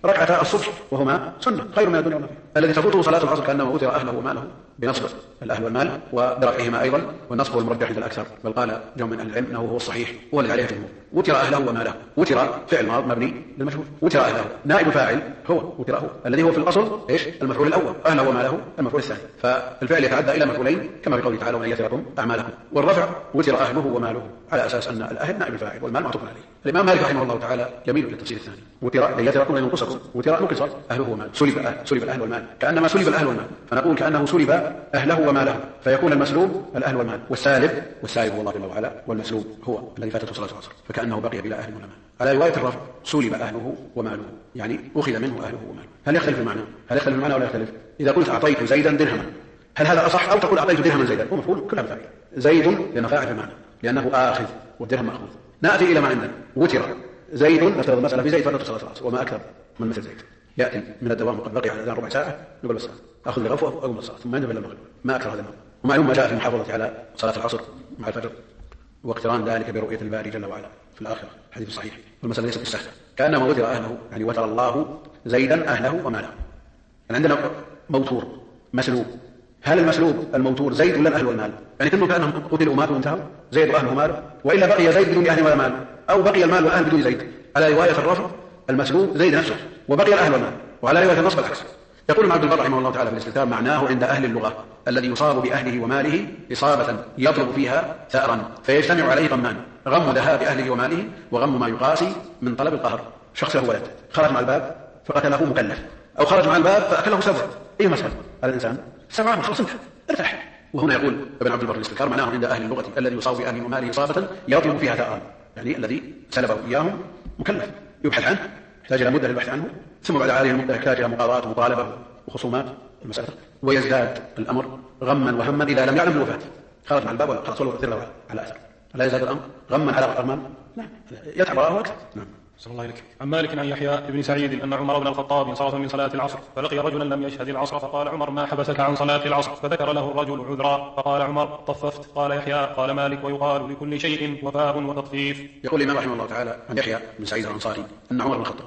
ركعتا الصبح وهما سنة خير من الدنيا وما فيها. الذي تفوته صلاة العصر كأنما أوتر أهله وماله بنصب الأهل والمال وبرفعهما أيضا، والنصب هو المرجح عند الأكثر، بل قال جمع من أهل العلم أنه هو الصحيح هو الذي عليه الجمهور. وتر أهله وماله، وتر فعل ماض مبني للمشهور، وتر أهله نائب فاعل هو وتره الذي هو في الأصل إيش؟ المفعول الأول، أهله وماله المفعول الثاني، فالفعل يتعدى إلى مفعولين كما في قوله تعالى ومن يتركم أعمالكم. والرفع وتر أهله وماله على أساس أن الأهل نائب الفاعل والمال معطوف عليه. الإمام مالك رحمه الله تعالى يميل إلى التفسير الثاني، وتر يتركم ينقصكم، وتر نقص أهله وماله، سلب الأهل والمال، كأنما سلب الأهل والمال، فنقول كأنه سلب أهله وماله فيكون المسلوب الأهل والمال، والسالب هو الله جل وعلا، والمسلوب هو الذي فاتته صلاة العصر فكأنه بقي بلا أهل ولا مال. على رواية الرفع سلب أهله وماله، يعني أخذ منه أهله وماله. هل يختلف المعنى؟ ولا يختلف؟ إذا قلت أعطيت زيدا درهما هل هذا أصح أو تقول أعطيت درهما زيدا؟ هو مفعول كلها فاعل، زيد لأنه فاعل في المعنى لأنه آخذ والدرهم مأخوذ. نأتي إلى ما عندنا وتر زيد، نفترض المسألة في زيد فاتته صلاة العصر وما أكثر من مثل زيد، يأتي من الدوام وقد بقي على الأذان ربع ساعة نقول الصلاة أخذ لغفوة أو من الصلاة ثم ينتبه للمغرب، ما أكثر هذا المغرب. ومعلوم ما جاء في المحافظة على صلاة العصر مع الفجر واقتران ذلك برؤية الباري جل وعلا في الآخرة، حديث صحيح، والمسألة ليست بالسهلة، كأنما وتر أهله يعني وتر الله زيدا أهله وماله. يعني عندنا موتور مسلوب، هل المسلوب الموتور زيد ولا الأهل والمال؟ يعني كأنهم قتلوا وماتوا وانتهوا زيد وأهله وماله، وإلا بقي زيد بدون أهل ولا مال، أو بقي المال والأهل بدون زيد. على رواية الرفع المسلوب زيد نفسه وبقي الأهل والمال، وعلى رواية النصب العكس. يقول ابن عبد البر رحمه الله تعالى في الاستذكار معناه عند أهل اللغة الذي يصاب بأهله وماله إصابة يطلب فيها ثأرا فيجتمع عليه غمان، غم ذهاب أهله وماله وغم ما يقاسي من طلب القهر. شخص له ولد خرج مع الباب فقتله مكلف، أو خرج مع الباب فأكله سبع، إيه مسألة على الإنسان؟ سبعة خلاص انت ارتاح. وهنا يقول ابن عبد البر في الاستذكار معناه عند أهل اللغة الذي يصاب بأهله وماله إصابة يطلب فيها ثأرا، يعني الذي سلبه إياهم مكلف يبحث عنه، يحتاج إلى مدة للبحث عنه، ثم بعد هذه المدة يحتاج إلى مقاضاة ومطالبة وخصومات المسألة، ويزداد الأمر غما وهما إذا لم يعلم بالوفاة. خرج مع الباب ولا خلاص ولو له على أثر، لا يزداد الأمر غما على غما، لا يتعب رأاه أكثر. نعم. صلى الله عليك. عن مالك عن يحيى بن سعيد أن عمر بن الخطاب انصرف من صلاة العصر فلقي رجلا لم يشهد العصر فقال عمر ما حبسك عن صلاة العصر؟ فذكر له الرجل عذرا فقال عمر طففت. قال يحيى قال مالك ويقال لكل شيء وفاء وتطفيف. يقول الإمام رحمه الله تعالى عن يحيى بن سعيد الأنصاري أن عمر بن الخطاب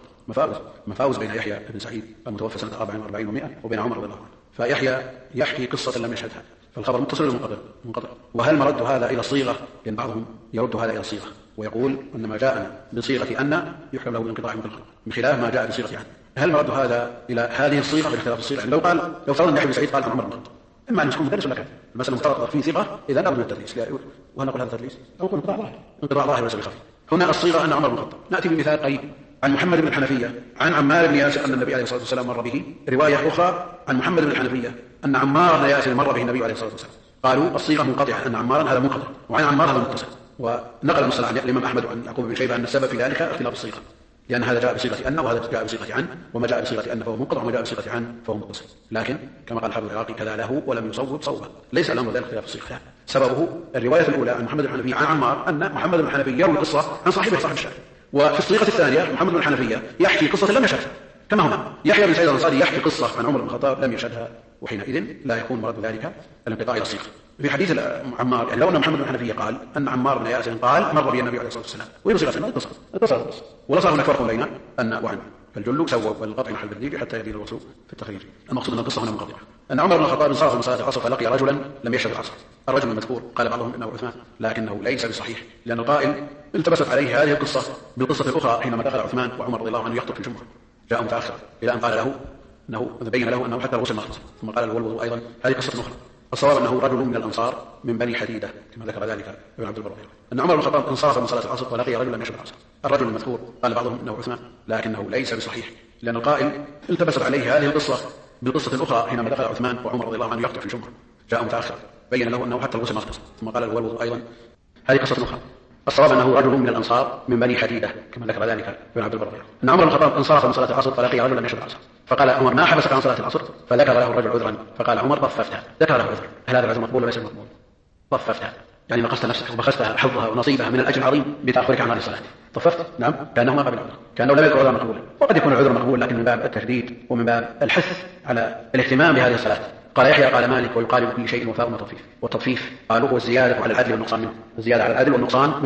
مفاوز بين يحيى بن سعيد المتوفى سنة 44 و100 وبين عمر رضي الله عنه، فيحيى يحكي قصة لم يشهدها فالخبر متصل منقطع. وهل مرد هذا إلى الصيغة؟ لأن بعضهم يرد هذا إلى الصيغة ويقول أن ما جاءنا بصيغة أن يحكم له بالانقطاع مطلقا بخلاف ما جاء بصيغة عن. هل مرد هذا إلى هذه الصيغة باختلاف الصيغة؟ لو فرضنا يحيى بن سعيد قال عن عمر بن الخطاب، إما أن يكون مدرس ولا كان المسألة مفترضة في صيغة إذا لابد من التدليس، وهل نقول هذا تدليس أو يكون انقطاع ظاهر وليس بخفي. هنا الصيغة أن عمر بن الخطاب. نأتي بمثال قريب عن محمد بن الحنفية عن عمار بن ياسر أن النبي عليه الصلاة والسلام مر به. رواية أخرى عن محمد بن الحنفية أن عمار بن ياسر مر به النبي عليه الصلاة والسلام. قالوا الصيغة منقطعة أن عمارا هذا منقطع وعن عمار هذا متصل. ونقل المصطلح عن الإمام أحمد وعن يعقوب بن شيبة أن السبب في ذلك اختلاف الصيغة، لأن هذا جاء بصيغة أن وهذا جاء بصيغة عن، وما جاء بصيغة أن فهو منقطع وما جاء بصيغة عن فهو متصل. لكن كما قال الحافظ العراقي كذا له ولم يصوب صوبا، ليس الأمر ذلك اختلاف الصيغة. سببه الرواية الأولى عن محمد بن الحنفية عن عمار أن محمد بن الحنفية يروي القصة عن صاحبه صاحب الشافعي، وفي الصيغة الثانية محمد بن الحنفية يحكي قصة لم يشهدها كما هنا يحيى بن سعيد الأنصاري يحكي قصة عن عمر بن الخطاب لم يشهدها، وحينئذ لا يكون مراد ذلك الانقطاع إلى الصيغة. في حديث عمار يعني لو أن محمد بن الحنفية قال أن عمار بن ياسر قال مر بي النبي عليه الصلاة والسلام وين صيغة ما اتصل ولا صار هناك فرق بين أن وعن، فالجل سوى والقطع محل بالديك حتى يدين الوصول في التخريج. المقصود أن القصة هنا منقطعة. أن عمر بن الخطاب انصرف من صلاة العصر فلقي رجلا لم يشهد العصر. الرجل المذكور قال بعضهم إنه عثمان، لكنه ليس بصحيح، لأن القائل التبست عليه هذه القصة بالقصة الأخرى حينما دخل عثمان وعمر رضي الله عنه يخطب في الجمعة، جاء متأخر إلى أن قال له أنه بين له أنه حتى الغسل ما خلص، ثم قال له والوضوء أيضا، هذه قصة أخرى. الصواب أنه رجل من الأنصار من بني حديدة كما ذكر ذلك ابن عبد البر. أن عمر بن الخطاب انصرف من صلاة العصر ولقي رجلا لم يشهد العصر. الرجل المذكور قال بعضهم إنه عثمان، لكنه ليس بصحيح، لأن القائل التبست عليه هذه القصة بالقصة الأخرى حينما دخل عثمان وعمر رضي الله عنه يخطب في الجمعة، جاء متأخر بين له أنه حتى الغسل ما خلص، ثم قال له والوضوء أيضا، هذه قصة أخرى. الصواب أنه رجل من الأنصار من بني حديدة كما ذكر ذلك ابن عبد البر. أن عمر بن الخطاب انصرف من صلاة العصر فلقي رجلا لم يشهد العصر، فقال عمر ما حبسك عن صلاة العصر؟ فذكر له الرجل عذرا فقال عمر طففتها. ذكر له عذر، هل هذا العذر مقبول وليس مقبول؟ طففتها يعني نقصت نفسك وبخستها حظها ونصيبها من الأجر العظيم بتأخرك عن هذه الصلاة. طففت نعم كأنه ما قبل عذر، كأنه لم يذكر عذرا مقبولا. وقد يكون العذر مقبول لكن من باب التشديد ومن باب الحث على الاهتمام بهذه الصلاة. قال يحيى قال مالك ويقال لكل شيء وفاء وتطفيف. والتطفيف قالوا هو الزيادة على العدل والنقصان منه، الزيادة على العدل والنقصان منه،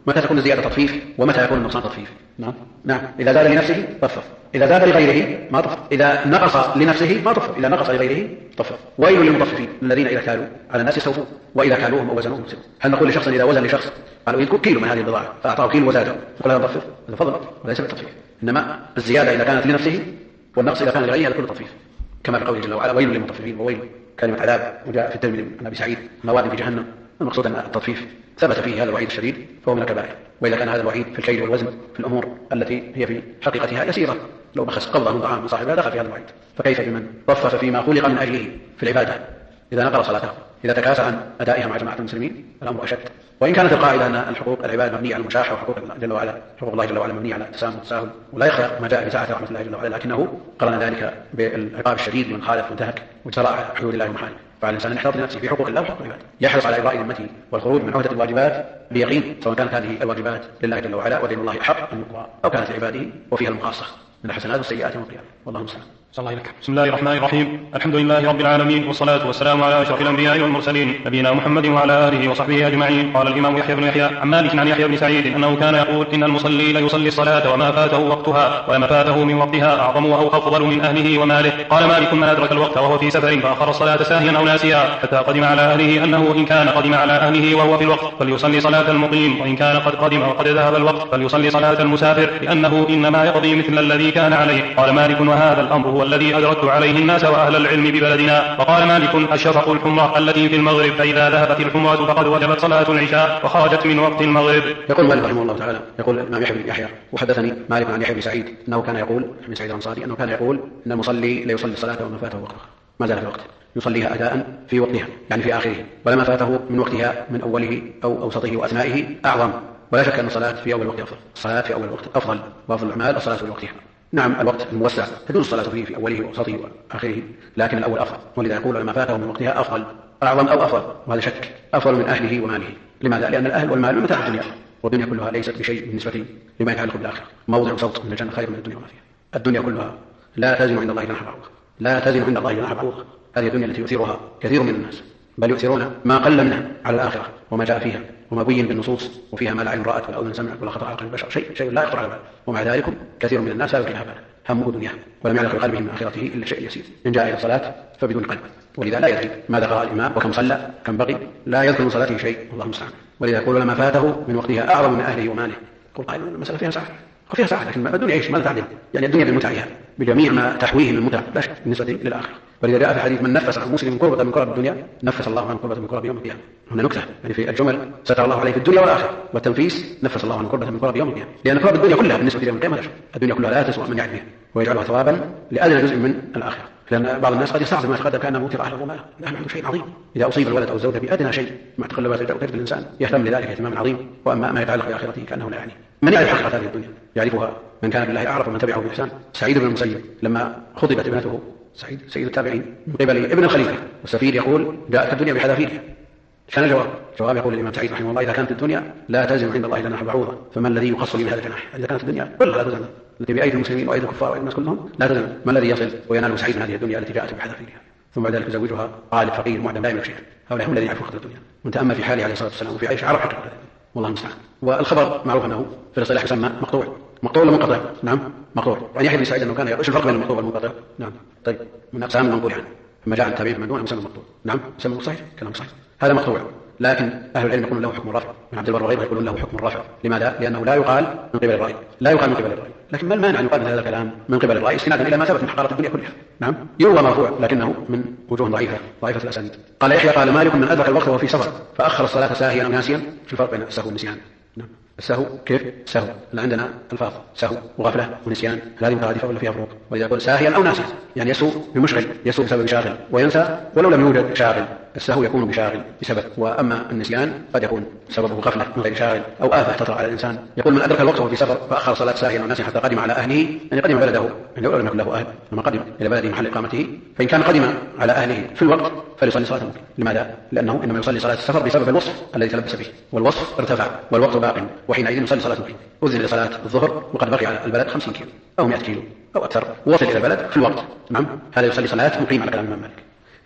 متى تكون الزيادة تطفيف ومتى يكون النقصان تطفيف. نعم إذا زاد لنفسه طفف، إذا زاد لغيره ما طفف، إذا نقص لنفسه ما طفف، إذا نقص لغيره طفف. ويل للمطففين الذين إذا كالوا على الناس يستوفون وإذا كالوهم أو وزنوهم يخسرون. هل نقول لشخص إذا وزن لشخص قالوا يدكوا كيلو من هذه البضاعة فأعطاه كيلو وزاده نقول هذا نطفف؟ هذا فضل وليس بالتطفيف. إنما الزيادة إذا كانت لنفسه والنقص إذا كان لغيره هذا كله تطفيف، كما في قوله جل وعلا ويل للمطففين وويل كلمة عذاب. وجاء في الترمذي عن أبي سعيد مواد في جهنم. المقصود أن التطفيف ثبت فيه هذا الوعيد الشديد فهو من الكبائر. وإذا كان هذا الوعيد في الكيل والوزن في الأمور التي هي في حقيقتها يسيرة، لو بخس قبضة من طعام من صاحبها دخل في هذا الوعيد، فكيف بمن طفف فيما خلق من أجله في العبادة إذا نقل صلاته، إذا تكاسل عن أدائها مع جماعة المسلمين الأمر أشد. وإن كانت القاعدة أن الحقوق العباد مبنية على المشاحة وحقوق جل وعلا حقوق الله جل وعلا مبنية على التسامح والتساهل ولا يخفى ما جاء في ساعة رحمة الله جل وعلا، لكنه قرن ذلك بالعقاب الشديد لمن خالف وانتهك وجراء حدود الله ومحارمه. فعلى الإنسان أن يحرص لنفسه في حقوق الله وحقوق العباد، يحرص على إجراء ذمته والخروج من عهدة الواجبات بيقين، سواء كانت هذه الواجبات لله جل وعلا ودين الله أحق أن يقضى أو كانت لعباده وفيها المخاصة من الحسنات والسيئات يوم القيامة. والله المستعان. بسم الله الرحمن الرحيم. الحمد لله رب العالمين والصلاة والسلام على أشرف الأنبياء والمرسلين نبينا محمد وعلى آله وصحبه أجمعين. قال الإمام يحيى بن يحيى عن مالك عن يحيى بن سعيد أنه كان يقول إن المصلي ليصلي الصلاة وما فاته وقتها وما فاته من وقتها أعظم أو أفضل من أهله وماله. قال مالك من أدرك الوقت وهو في سفر فأخر الصلاة ساهيا أو ناسيا حتى قدم على أهله أنه إن كان قدم على أهله وهو في الوقت فليصلي صلاة المقيم، وإن كان قد قدم وقد ذهب الوقت فليصلي صلاة المسافر لأنه إنما يقضي مثل الذي كان عليه. قال مالك وهذا الأمر هو الذي أدركت عليه الناس وأهل العلم ببلدنا. وقال مالك الشفق الحمرة التي في المغرب فإذا ذهبت الحمرة فقد وجبت صلاة العشاء وخرجت من وقت المغرب. يقول مالك رحمه الله تعالى يقول الإمام يحيى بن يحيى وحدثني مالك عن يحيى بن سعيد أنه كان يقول بن سعيد الأنصاري أنه كان يقول إن المصلي ليصلي الصلاة وما فاته وقتها ما زال في وقته يصليها أداء في وقتها يعني في آخره، ولما فاته من وقتها من أوله أو أوسطه وأثنائه أعظم. ولا شك أن الصلاة في أول وقت أفضل، الصلاة في أول وقت أفضل وأفضل الأعمال الصلاة في وقتها. نعم الوقت الموسع تجوز الصلاة فيه في أوله وأوسطه وآخره، لكن الأول أفضل، ولذا يقول لما فاته من وقتها أفضل أعظم أو أفضل، وهذا شك أفضل من أهله وماله. لماذا؟ لأن الأهل والمال متاع الدنيا، والدنيا كلها ليست بشيء بالنسبة لما يتعلق بالآخرة. موضع صوت من الجنة خير من الدنيا وما فيها. الدنيا كلها لا تزن عند الله جناح بعوضة، لا تزن عند الله جناح بعوضة. هذه الدنيا التي يؤثرها كثير من الناس، بل يؤثرون ما قل منها على الآخرة وما جاء فيها وما بين بالنصوص، وفيها ما لا عين رأت ولا أذن سمعت ولا خطر على قلب البشر، شيء لا يخطر على بال. ومع ذلك كثير من الناس لا يلقي لها بالا، همه دنياه ولم يعلق بقلبه من آخرته إلا شيء يسير. إن جاء إلى الصلاة فبدون قلب، ولذا لا يدري ماذا قرأ الإمام وكم صلى كم بقي، لا يذكر من صلاته شيء، والله المستعان. ولذا يقول لما فاته من وقتها أعظم من أهله وماله. يقول قائل المسألة فيها ساعة وفيها ساعة، لكن الدنيا ايش؟ ماذا تعدل؟ يعني الدنيا بمتعها بجميع ما تحويه من متع لا شك بالنسبة للآخرة. ولذا جاء في حديث من نفس عن مسلم كربة من كرب الدنيا نفس الله عن كربة من كرب يوم القيامة. هنا نكتة يعني في الجمل ستر الله عليه في الدنيا والآخرة، والتنفيس نفس الله عن كربة من كرب يوم القيامة، لأن كرب الدنيا كلها بالنسبة ليوم القيامة لا شك الدنيا كلها لا تسوى من يعد بها ويجعلها ثوابا لأدنى جزء من الآخرة. لأن بعض الناس قد يستعظم ما يتقدم كأنه موتر أهله وماله، الأهل عنده شيء عظيم. إذا أصيب الولد أو الزوجة بأدنى شيء مع تقلبات الجو كيف الإنسان يهتم لذلك اهتماما عظيما، وأما ما يتعلق بآخرته كأنه لا يعني. من يعرف حقيقة هذه الدنيا يعرفها من كان بالله أعرف ومن تبعه بإحسان. سعيد بن المسيب لما خطبت ابنته سيد التابعين من قبل ابن الخليفة والسفير يقول جاءت الدنيا بحذافيرها، كان الجواب يقول الإمام سعيد رحمه الله إذا كانت الدنيا لا تزن عند الله جناح بعوضة فما الذي يخص لي بهذا الجناح؟ إذا كانت الدنيا كلها لا تزن، التي بأيدي المسلمين وأيدي الكفار وأيدي الناس كلهم لا تزن، ما الذي يصل وينال سعيد من هذه الدنيا التي جاءت بحذافيرها؟ ثم بعد ذلك يزوجها غالب فقير معدم لا يملك شيئا. هؤلاء هم الذين يعرفون خطر الدنيا، وتأمل في حاله عليه الصلاة والسلام وفي عيش عرف حقيقة والله المستعان. والخبر معروف أنه في الاصطلاح يسمى مقطوع ولا منقطع؟ نعم مقطوع. يعني يحيى بن سعيد أنه كان ايش الفرق بين المقطوع والمنقطع؟ نعم طيب من أقسام المنقول يعني، فما جاء عن التابعين من دون يسمى مقطوع. نعم يسمى صحيح كلام صحيح، هذا مقطوع. لكن أهل العلم يقولون له حكم الرفع، من عبد البر وغيره يقولون له حكم الرفع. لماذا؟ لأنه لا يقال من قبل الرأي، لا يقال من قبل الرأي. لكن ما المانع أن يقال هذا الكلام من قبل الرأي استنادا إلى ما ثبت من حقارة الدنيا كلها؟ نعم يروى مرفوع لكنه من وجوه ضعيفة الأسانيد. قال يحيى قال مالك من أدرك الوقت وهو في سفر فأخر الصلاة ساهيا أو ناسيا. في الفرق بين السهو والنسيان؟ نعم السهو كيف؟ السهو اللي عندنا الفاظ سهو وغفلة ونسيان، هذه مترادفة ولا فيها فروق؟ وإذا يقول ساهيا أو ناسيا يعني يسهو بمشغل، يسهو بسبب شاغل وينسى ولو لم يوجد شاغل. السهو يكون بشاغل بسبب، وأما النسيان قد يكون سببه غفلة من غير شاغل أو آفة تطرأ على الإنسان. يقول من أدرك الوقت وهو في سفر فأخر صلاة ساهيا أو ناسيا حتى قدم على أهله، يعني قدم بلده يعني لم يكن له أهل، لما قدم إلى بلده محل إقامته فإن كان قدم على أهله في الوقت فليصلي صلاة المقيم. لماذا؟ لأنه إنما يصلي صلاة السفر بسبب الوصف الذي تلبس به، والوصف ارتفع والوقت باق، وحينئذ يصلي صلاة المقيم. أذن لصلاة الظهر وقد بقي على البلد 50 كيلو أو 100 كيلو أو أكثر، وصل إلى البلد في الوقت، نعم هذا يصلي صلاة مقيم على كلام الإمام مالك.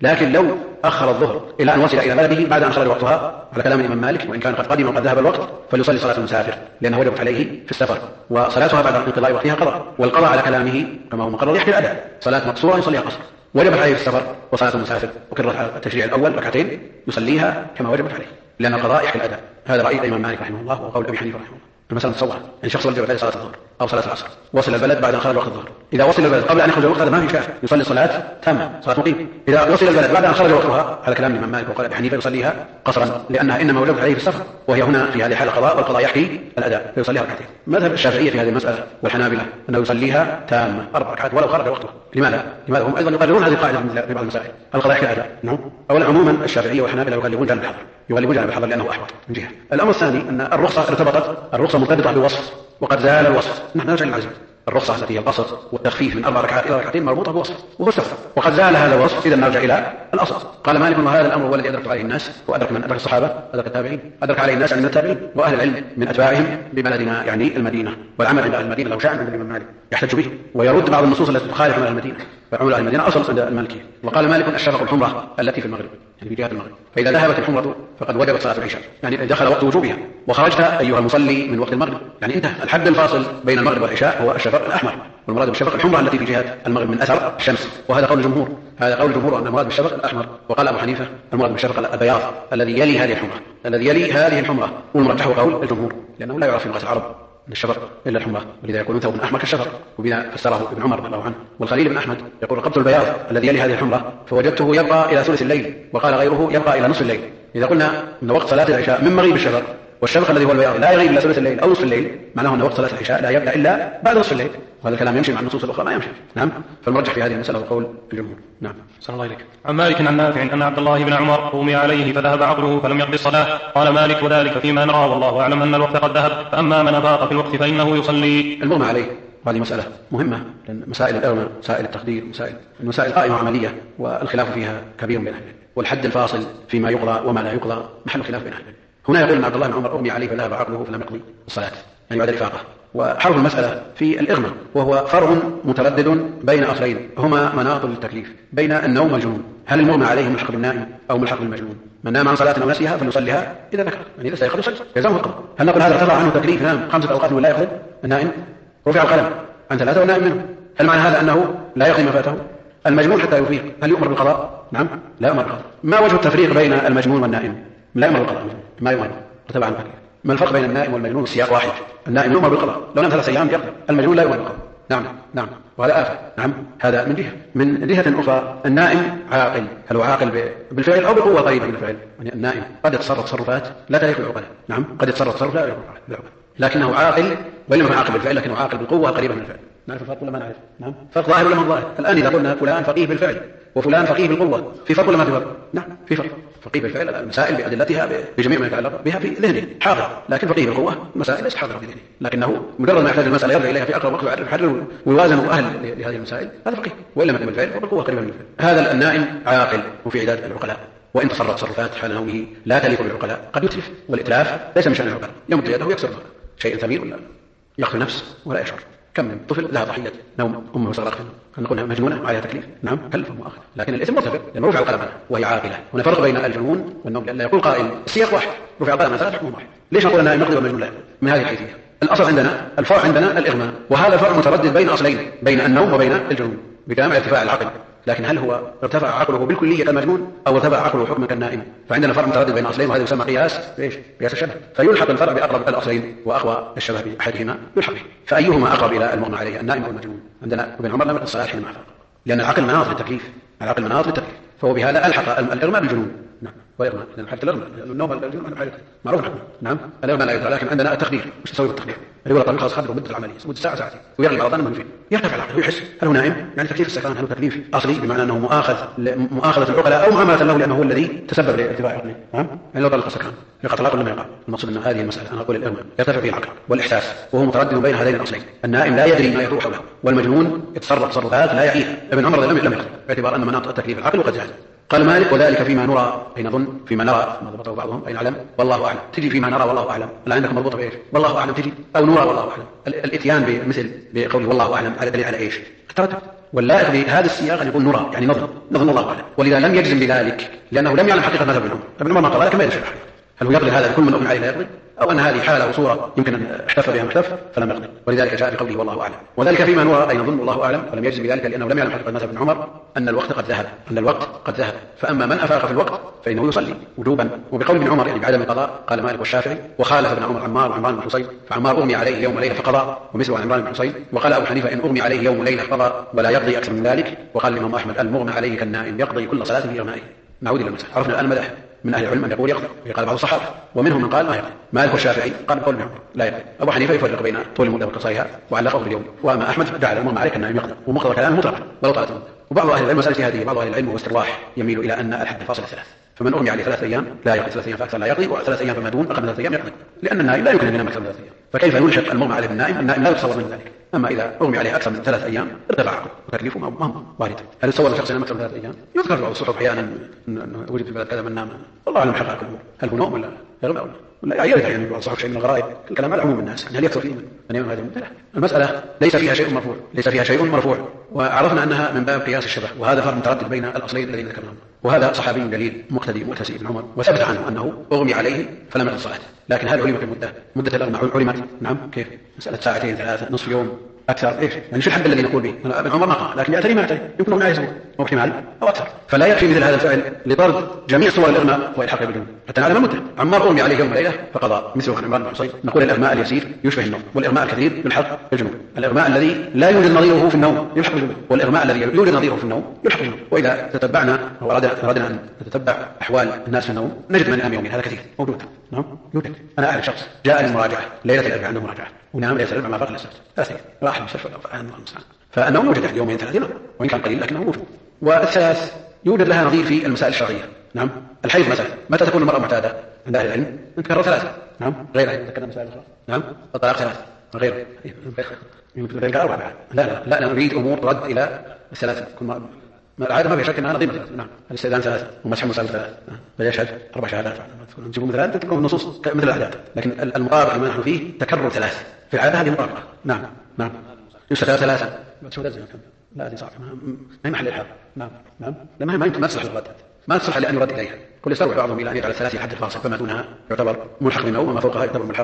لكن لو أخر الظهر إلى أن وصل إلى بلده بعد أن خرج وقتها على كلام الإمام مالك وإن كان قد قدم وقد ذهب الوقت فليصلي صلاة المسافر لأنه وجبت عليه في السفر وصلاتها بعد انقضاء وقتها قضاء، والقضاء على كلامه كما هو مقرر يحكي الأداء، صلاة مقصورة يصليها قصر، وجبت عليه في السفر وصلاة المسافر وكررت التشريع الأول ركعتين يصليها كما وجبت عليه لأن القضاء يحكي الأداء. هذا رأي الإمام مالك رحمه الله وقول أبي حنيفة رحمه الله. المسألة متصورة يعني شخص وجبت عليه صلاة الظهر أو صلاة العصر وصل البلد بعد أن خرج وقت الظهر، إذا وصل البلد قبل أن يخرج الوقت هذا ما في إشكال يصلي صلاة تامة صلاة مقيم. إذا وصل البلد بعد أن خرج وقتها على كلام الإمام مالك وقال أبي حنيفة يصليها قصرا لأنها إنما وجبت عليه في السفر وهي هنا في هذه الحالة قضاء والقضاء يحكي الأداء فيصليها ركعتين. مذهب الشافعية في هذه المسألة والحنابلة أنه يصليها تامة 4 ركعات ولو خرج وقتها. لماذا هم أيضا يقررون هذه القاعدة في بعض المسائل القضاء يحكي الأداء. نعم. أولا عموما الشافعية والحنابلة يغلبون جانب الحظر لأنه أحوط من جهة. الأمر الثاني أن الرخصة مرتبطة بوصف وقد زال الوصف. نحن نرجع للعزم الرخصة التي هي القصر والتخفيف من 4 ركعات إلى ركعتين مربوطة بوصف وهو السفر وقد زال هذا الوصف إذا نرجع إلى الأصل. قال مالك وهذا الأمر هو الذي أدرك عليه الناس وأدرك من أدرك الصحابة أدرك التابعين أدرك عليه الناس من التابعين وأهل العلم من أتباعهم ببلدنا يعني المدينة. والعمل عند أهل المدينة لو شاء عند الإمام مالك يحتج به ويرد بعض النصوص التي تخالف عن أهل المدينة فعمل أهل المدينة أصل عند المالكية. وقال مالك الشفق الحمرة التي في المغرب يعني في جهة المغرب فإذا ذهبت الحمرة فقد وجبت صلاة العشاء يعني دخل وقت وجوبها وخرجت أيها المصلي من وقت المغرب يعني انتهى. الحد الفاصل بين المغرب والعشاء هو الشفق الأحمر والمراد بالشفق الحمرة التي في جهة المغرب من أثر الشمس وهذا قول الجمهور. هذا قول الجمهور أن المراد بالشفق الأحمر. وقال أبو حنيفة المراد بالشفق البياض الذي يلي هذه الحمرة والمرجح قول الجمهور لأنه لا يعرف في لغة العرب من الشفق إلا الحمرة ولذا يكون ثوب أحمر كالشفق وبذا فسره ابن عمر رضي الله عنه. والخليل بن أحمد يقول رقبت البياض الذي يلي هذه الحمرة فوجدته يبقى إلى ثلث الليل وقال غيره يبقى إلى نصف الليل. إذا قلنا أن وقت صلاة العشاء من مغيب الشفق والشفق الذي هو البياض لا يغيب إلا ثلث الليل أو نصف الليل معناه أن وقت صلاة العشاء لا يبدأ إلا بعد نصف الليل وهذا الكلام يمشي مع النصوص الأخرى ما يمشي. نعم. فالمرجح في هذه المسألة هو قول الجمهور. نعم. صلى الله عليك. عن مالك عن نافع أن عبد الله بن عمر أغمي عليه فذهب عقله فلم يقضي الصلاة. قال مالك وذلك فيما نرى والله أعلم أن الوقت قد ذهب فأما من أفاق في الوقت فإنه يصلي. المغمى عليه هذه مسألة مهمة لأن مسائل الإرماء مسائل التقدير مسائل قائمة عملية والخلاف فيها كبير بين أهل العلم والحد الفاصل فيما يقضى وما لا يقضى محل خلاف بين أهل العلم. هنا يقول أن عبد الله بن عمر أغمي عليه فذهب عقله فلم يقضي الصلاة يعني بعد الإفاقة. وحرف المسألة في الإغماء وهو فرع متردد بين أصلين هما مناط للتكليف بين النوم والجنون. هل المغمى عليه ملحق بالنائم أو ملحق بالمجنون؟ من نام عن صلاة أو نسيها فليصليها إذا ذكر يعني إذا سيقضي يصلي يلزمه القضاء. هل نقول هذا ارتفع عنه تكليف نام 5 أوقات ولا يقضي؟ النائم رفع القلم عن 3 والنائم منه هل معنى هذا أنه لا يقضي ما فاته؟ المجنون حتى يفيق هل يؤمر بالقضاء؟ نعم لا يؤمر بالقضاء. ما وجه التفريق بين المجنون والنائم؟ لا يؤمر بالقضاء ما يؤمر ارتفع عنه تكليف. ما الفرق بين النائم والمجنون؟ السياق واحد. النائم يؤمر بالقضاء لو نام 3 أيام يقضي المجنون لا يؤمر بالقضاء. نعم وهذا آفة. نعم هذا من جهة أخرى النائم عاقل هل هو عاقل بالفعل أو بقوة قريبة من الفعل يعني النائم قد يتصرف تصرفات لا تليق بالعقلاء. نعم قد يتصرف تصرف لا يليق بالعقلاء لكنه عاقل ولم يكن عاقل بالفعل لكنه عاقل بالقوة قريبة من الفعل. نعرف الفرق ولا ما نعرف؟ نعم فرق ظاهر ولا ما ظاهر؟ الآن إذا قلنا فلان فقيه بالفعل وفلان فقيه بالقوة في فرق ولا ما في فرق؟ نعم في فرق. فقيه بالفعل المسائل بأدلتها بجميع ما يتعلق بها في ذهنه حاضر لكن فقيه بالقوة المسائل ليست حاضرة في ذهنه لكنه مجرد ما يحتاج المسألة يرجع إليها في أقرب وقت ويحرر ويوازن أهل لهذه المسائل هذا فقيه وإلا ما كان بالفعل فبالقوة قريبة من الفعل. هذا النائم عاقل وفي عداد العقلاء وإن تصرف تصرفات حال نومه لا تليق بالعقلاء قد يتلف والإتلاف ليس من شأن العقلاء يمد يده يكسر شيء ثمين ولا يقتل نفس ولا يشعر. كم من طفل لها ضحية نوم أمه صغرت أن نقولها مجنونة عليها تكليف نعم كلف مؤخر لكن الإثم مرتفع لأنه رفع القلم وهي عاقلة. هنا فرق بين الجنون والنوم لأن يقول قائل السياق واحد رفع القلم 3 حكمه واحد. ليش نقول النائم يقضي والمجنون لا من هذه الحيثية؟ الأصل عندنا الفرع عندنا الإغماء وهذا الفرع متردد بين أصلين بين النوم وبين الجنون بكلام ارتفاع العقل لكن هل هو ارتفع عقله بالكلية كالمجنون أو ارتفع عقله حكما كالنائم؟ فعندنا فرق متردد بين أصلين وهذا يسمى قياس الشبه فيلحق الفرق بأقرب الأصلين وأقوى الشبه بأحدهما يلحق به. فأيهما أقرب إلى المغمى عليه النائم أو المجنون؟ عندنا ابن عمر لم يقضي الصلاة حينما أفاق لأن العقل مناط للتكليف فهو بهذا ألحق الإغماء بالجنون. نعم والإغماء لأن حالة الإغماء النوم الجنون معروف نعم الإغماء لا يدرى لكن عندنا التقدير مش تسوي بالتقدير يقول الطبيب خلاص خدره مدة العملية مدة ساعة ساعتين ويغلب على ظنه منه فيه يرتفع العقل ويحس هل هو نائم يعني تكليف السكران هل هو تكليف أصلي بمعنى أنه مؤاخذة العقلاء أو معاملة له لأنه هو الذي تسبب لارتفاع عقله. نعم يعني لو طلق السكران يقع طلاق ولا ما يقع؟ المقصود أن هذه المسألة أنا أقول الإغماء يرتفع فيه العقل والإحساس وهو متردد بين هذين الأصلين. النائم لا يدري ما يدور حوله والمجنون يتصرف تصرفات لا يعيها. ابن عمر لم يقضي باعتبار أن مناط التكليف العقل وقد جاز. قال مالك وذلك فيما نرى أي نظن فيما نرى ما ضبطه بعضهم أي نعلم والله أعلم تجي فيما نرى والله أعلم لا عندك مربوطة بإيش والله أعلم تجي أو نرى والله أعلم الاتيان بمثل بقول والله أعلم على دليل على إيش التردد واللائق بهذا السياق أن يقول نرى، يعني نظن الله أعلم، ولذا لم يجزم بذلك لأنه لم يعلم حقيقة مذهب ابن عمر ما قال، لكن ما يدري الحقيقة هل هو يقضي هذا لكل من أغمي عليه لا يقضي، أو أن هذه حالة وصورة يمكن أن احتف بها محتف فلم يقضي، ولذلك جاء بقوله والله أعلم. وذلك فيما نرى أي نظن الله أعلم، ولم يجزم بذلك لأنه لم يعلم حقيقة مذهب ابن عمر أن الوقت قد ذهب، فأما من أفاق في الوقت فإنه يصلي وجوبا. وبقول ابن عمر يعني بعدم القضاء قال مالك والشافعي، وخالف ابن عمر عمار وعمران بن حصين، فعمار أغمي عليه يوم ليلة فقضى ومثله عن عمران بن حصين. وقال أبو حنيفة إن أغمي عليه يوم ليلة قضى ولا يقضي أكثر من ذلك. وقال الإمام أحمد المغمى عليه كالنائم يقضي كل صلاة في إغمائه. نعود إلى المسألة. عرفنا الآن مدح من أهل العلم أن يقول يقضي، قال بعض الصحابة، ومنهم من قال ما يقضي. مالك والشافعي قال بقول ابن عمر لا يقضي. أبو حنيفة يفرق بين طول المدة وقصيرها وعلقه باليوم، وأما أحمد جعل المغمى عليه كالنائم يقضي، ومقتضى كلامه مطلقا ولو طالت المدة. وبعض أهل العلم مسألة هذه بعض أهل العلم واسترواح يميل إلى أن الحد فاصل 3، فمن أغمي عليه 3 أيام لا يقضي، 3 أيام فأكثر لا يقضي، و3 أيام فما دون أقل من 3 أيام يقضي، لأن النائم لا يمكن أن ينام أكثر من 3 أيام، فكيف نلحق المغمى عليه بالنائم؟ النائم لا يتصور من ذلك. أما إذا أغمي عليه أكثر من 3 أيام ارتفع عقله وتكليفه ما وارد. هل يتصور شخص ينام أكثر من 3 أيام؟ يذكر في بعض الصحف أحيانا أن وجد في بلد كذا من نام، الله أعلم حقائق الأمور، هل هو نوم ولا يغمى ولا يرد يعني بعض الصحف شيء من الغرائب، الكلام على عموم الناس، هل يكثر فيه من ينام هذه المدة؟ المسألة ليس فيها شيء مرفوع، وعرفنا أنها من باب قياس الشبه، وهذا فرق متردد بين الأصلين الذين ذكرناهم. وهذا صحابي جليل مقتدي مؤتسي ابن عمر، وثبت عنه أنه أغمي عليه فلم يقض الصلاة. لكن هل علمت مدة الأغمى علمت؟ نعم. كيف؟ مسألة 2 3 نصف يوم أكثر إيش؟ يعني شو الحد الذي نقول به؟ ابن عمر ما قال، لكن يعتري ما يعتري، يمكن أن يسوي أو احتمال أو أكثر، فلا يكفي مثل هذا الفعل لطرد جميع صور الإغماء وإلحاقه بالجنون حتى نعلم مدة. عمار أغمي عليه يوم وليلة فقضى مثله عن عمران بن حصين، نقول الإغماء اليسير يشبه النوم، والإغماء الكثير يلحق بالجنون. الإغماء الذي لا يوجد نظيره في النوم يلحق بالجنون، والإغماء الذي يوجد نظيره في النوم يلحق بالجنون. وإذا تتبعنا أو أردنا أن نتتبع أحوال الناس في النوم نجد من ينام يومين، هذا كثير موجود. نعم يوجد. أنا أعرف شخص جاء للمراجعة ليلة الأربعاء عنده مراجعة ونام ليلة الأربعاء ما فرق الأساس 3 أيام، راح المستشفى فأنه موجود يعني يومين 3 وإن كان قليل لكنه موجود. والثالث يوجد لها نظير في المسائل الشرعية. نعم الحيض مثلا متى تكون المرأة معتادة عند أهل العلم؟ نذكر 3. نعم غيرها ذكرنا مسائل أخرى. نعم الطلاق 3 غير يمكن 4. لا نريد أمور ترد إلى 3. العادة ما في شك أنها نظيمة 3. نعم الاستئذان 3 ومسح المسائل 3 فيشهد 4 شهادات نجيبهم مثل هذا تكون النصوص مثل الأعداد، لكن المطابق ما نحن فيه تكرر 3 في العادة هذه مطابقة. نعم يشهد 3 لا هذه صعبة ما هي محل الحال. نعم ما يمكن ما تصلح للرد، ما تصلح لأن يرد إليها. كل يستوعب بعضهم إلى أن يجعل 3 حد الفاصل، فما دونها يعتبر ملحق بالنوم وما فوقها يعتبر ملحق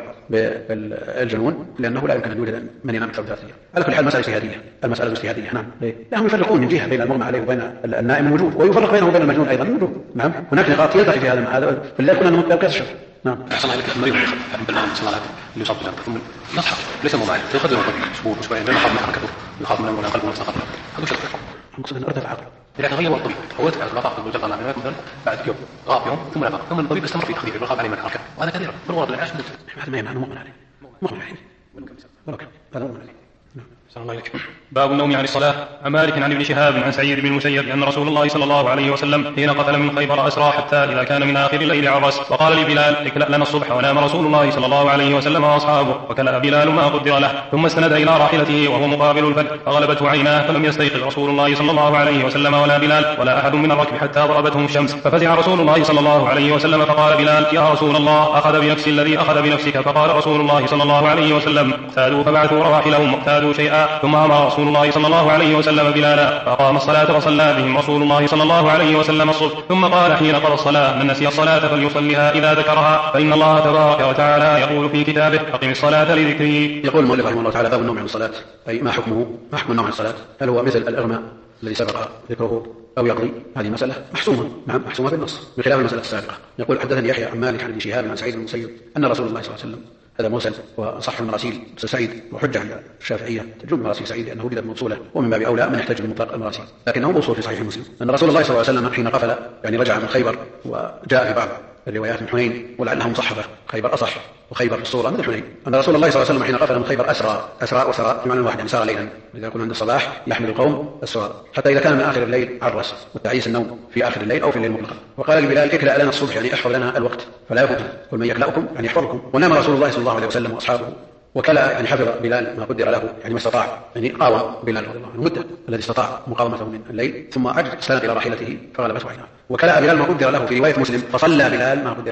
بالجنون، لأنه لا يمكن أن يوجد من ينام أكثر من 3 أيام. على كل حال المسألة اجتهادية. نعم لهم يفرقون من جهة بين المغمى عليه وبين النائم الموجود، ويفرق بينه وبين المجنون أيضا الموجود. نعم هناك نقاط يلتقي في هذا فلا يكون أنه متوقع الشر. نعم أحسن عليك المريض بالنعم صلى الله اللي يصاب بالجنة ثم نصحه ليس مغمى عليه يقدر أسبوع أسبوعين لأنه خاف من حركته يخاف من قلبه ونفسه خطر هذا شرط. المقصود أن أردف العقل إذا تغير الطبيب فوت على طاقة الوجه طلع منك مثلا بعد يوم غاب يوم ثم نفق ثم الطبيب استمر في تخديره وخاف عليه من الحركة، وهذا كثير بالغرض العلاج هذا ما يمنع أنه مؤمن عليه هذا مؤمن عليه. باب النوم عن الصلاة. عن مالك عن ابن شهاب عن سعيد بن المسيب أن رسول الله صلى الله عليه وسلم حين قتل من خيبر أسرى حتى إذا كان من آخر الليل عرس وقال لبلال اكلأ لنا الصبح، ونام رسول الله صلى الله عليه وسلم وأصحابه وكلأ بلال ما قدر له، ثم استند إلى راحلته وهو مقابل الفجر فغلبته عيناه فلم يستيقظ رسول الله صلى الله عليه وسلم ولا بلال ولا أحد من الركب حتى ضربتهم الشمس، ففزع رسول الله صلى الله عليه وسلم فقال بلال يا رسول الله أخذ بنفس الذي أخذ بنفسك، فقال رسول الله صلى الله عليه وسلم اقتادوا فبعثوا رواحلهم واقتادوا شيئا، ثم أمر رسول الله صلى الله عليه وسلم بلالا فقام الصلاة وصلى بهم رسول الله صلى الله عليه وسلم الصبح، ثم قال حين قضى الصلاة من نسي الصلاة فليصليها إذا ذكرها فإن الله تبارك وتعالى يقول في كتابه أقم الصلاة لذكري. يقول المؤلف رحمه الله تعالى باب النوم عن الصلاة، أي ما حكمه النوم عن الصلاة؟ هل هو مثل الإغماء الذي سبق ذكره أو يقضي؟ هذه مسألة محسومة محسومة بالنص بخلاف المسألة السابقة. يقول حدثني يحيى عن مالك عن ابن شهاب عن سعيد بن المسيب أن رسول الله صلى الله عليه وسلم هذا مرسل وصح المراسيل سعيد وحجة عند الشافعية تجوز مراسيل سعيد لأنه وجدت موصولة، ومن باب أولى من يحتج بمطلق المراسيل، لكنه موصول في صحيح مسلم أن رسول الله صلى الله عليه وسلم حين قفل يعني رجع من خيبر وجاء في بعض الروايات من حنين ولعلها مصحفة خيبر أصح وخيبر في الصورة مثل حنين، أن رسول الله صلى الله عليه وسلم حين قفل من خيبر أسرى وسرى بمعنى واحد يعني سار ليلا، إذا يكون عند الصباح يحمل القوم السرى حتى إذا كان من آخر الليل عرس، والتعيس النوم في آخر الليل أو في الليل مطلقا، وقال لبلال اكلأ لنا الصبح يعني احفظ لنا الوقت فلا يفوت كل من يكلأكم يعني يحفظكم، ونام رسول الله صلى الله عليه وسلم وأصحابه وكلا يعني حفظ بلال ما قدر له يعني ما استطاع، يعني قاوم بلال رضي الله عنه مدة الذي استطاع مقاومته من الليل، ثم عجز استند إلى راحلته فغلبته عيناه، وكلا بلال ما قدر له في رواية مسلم فصلى بلال ما قدر له،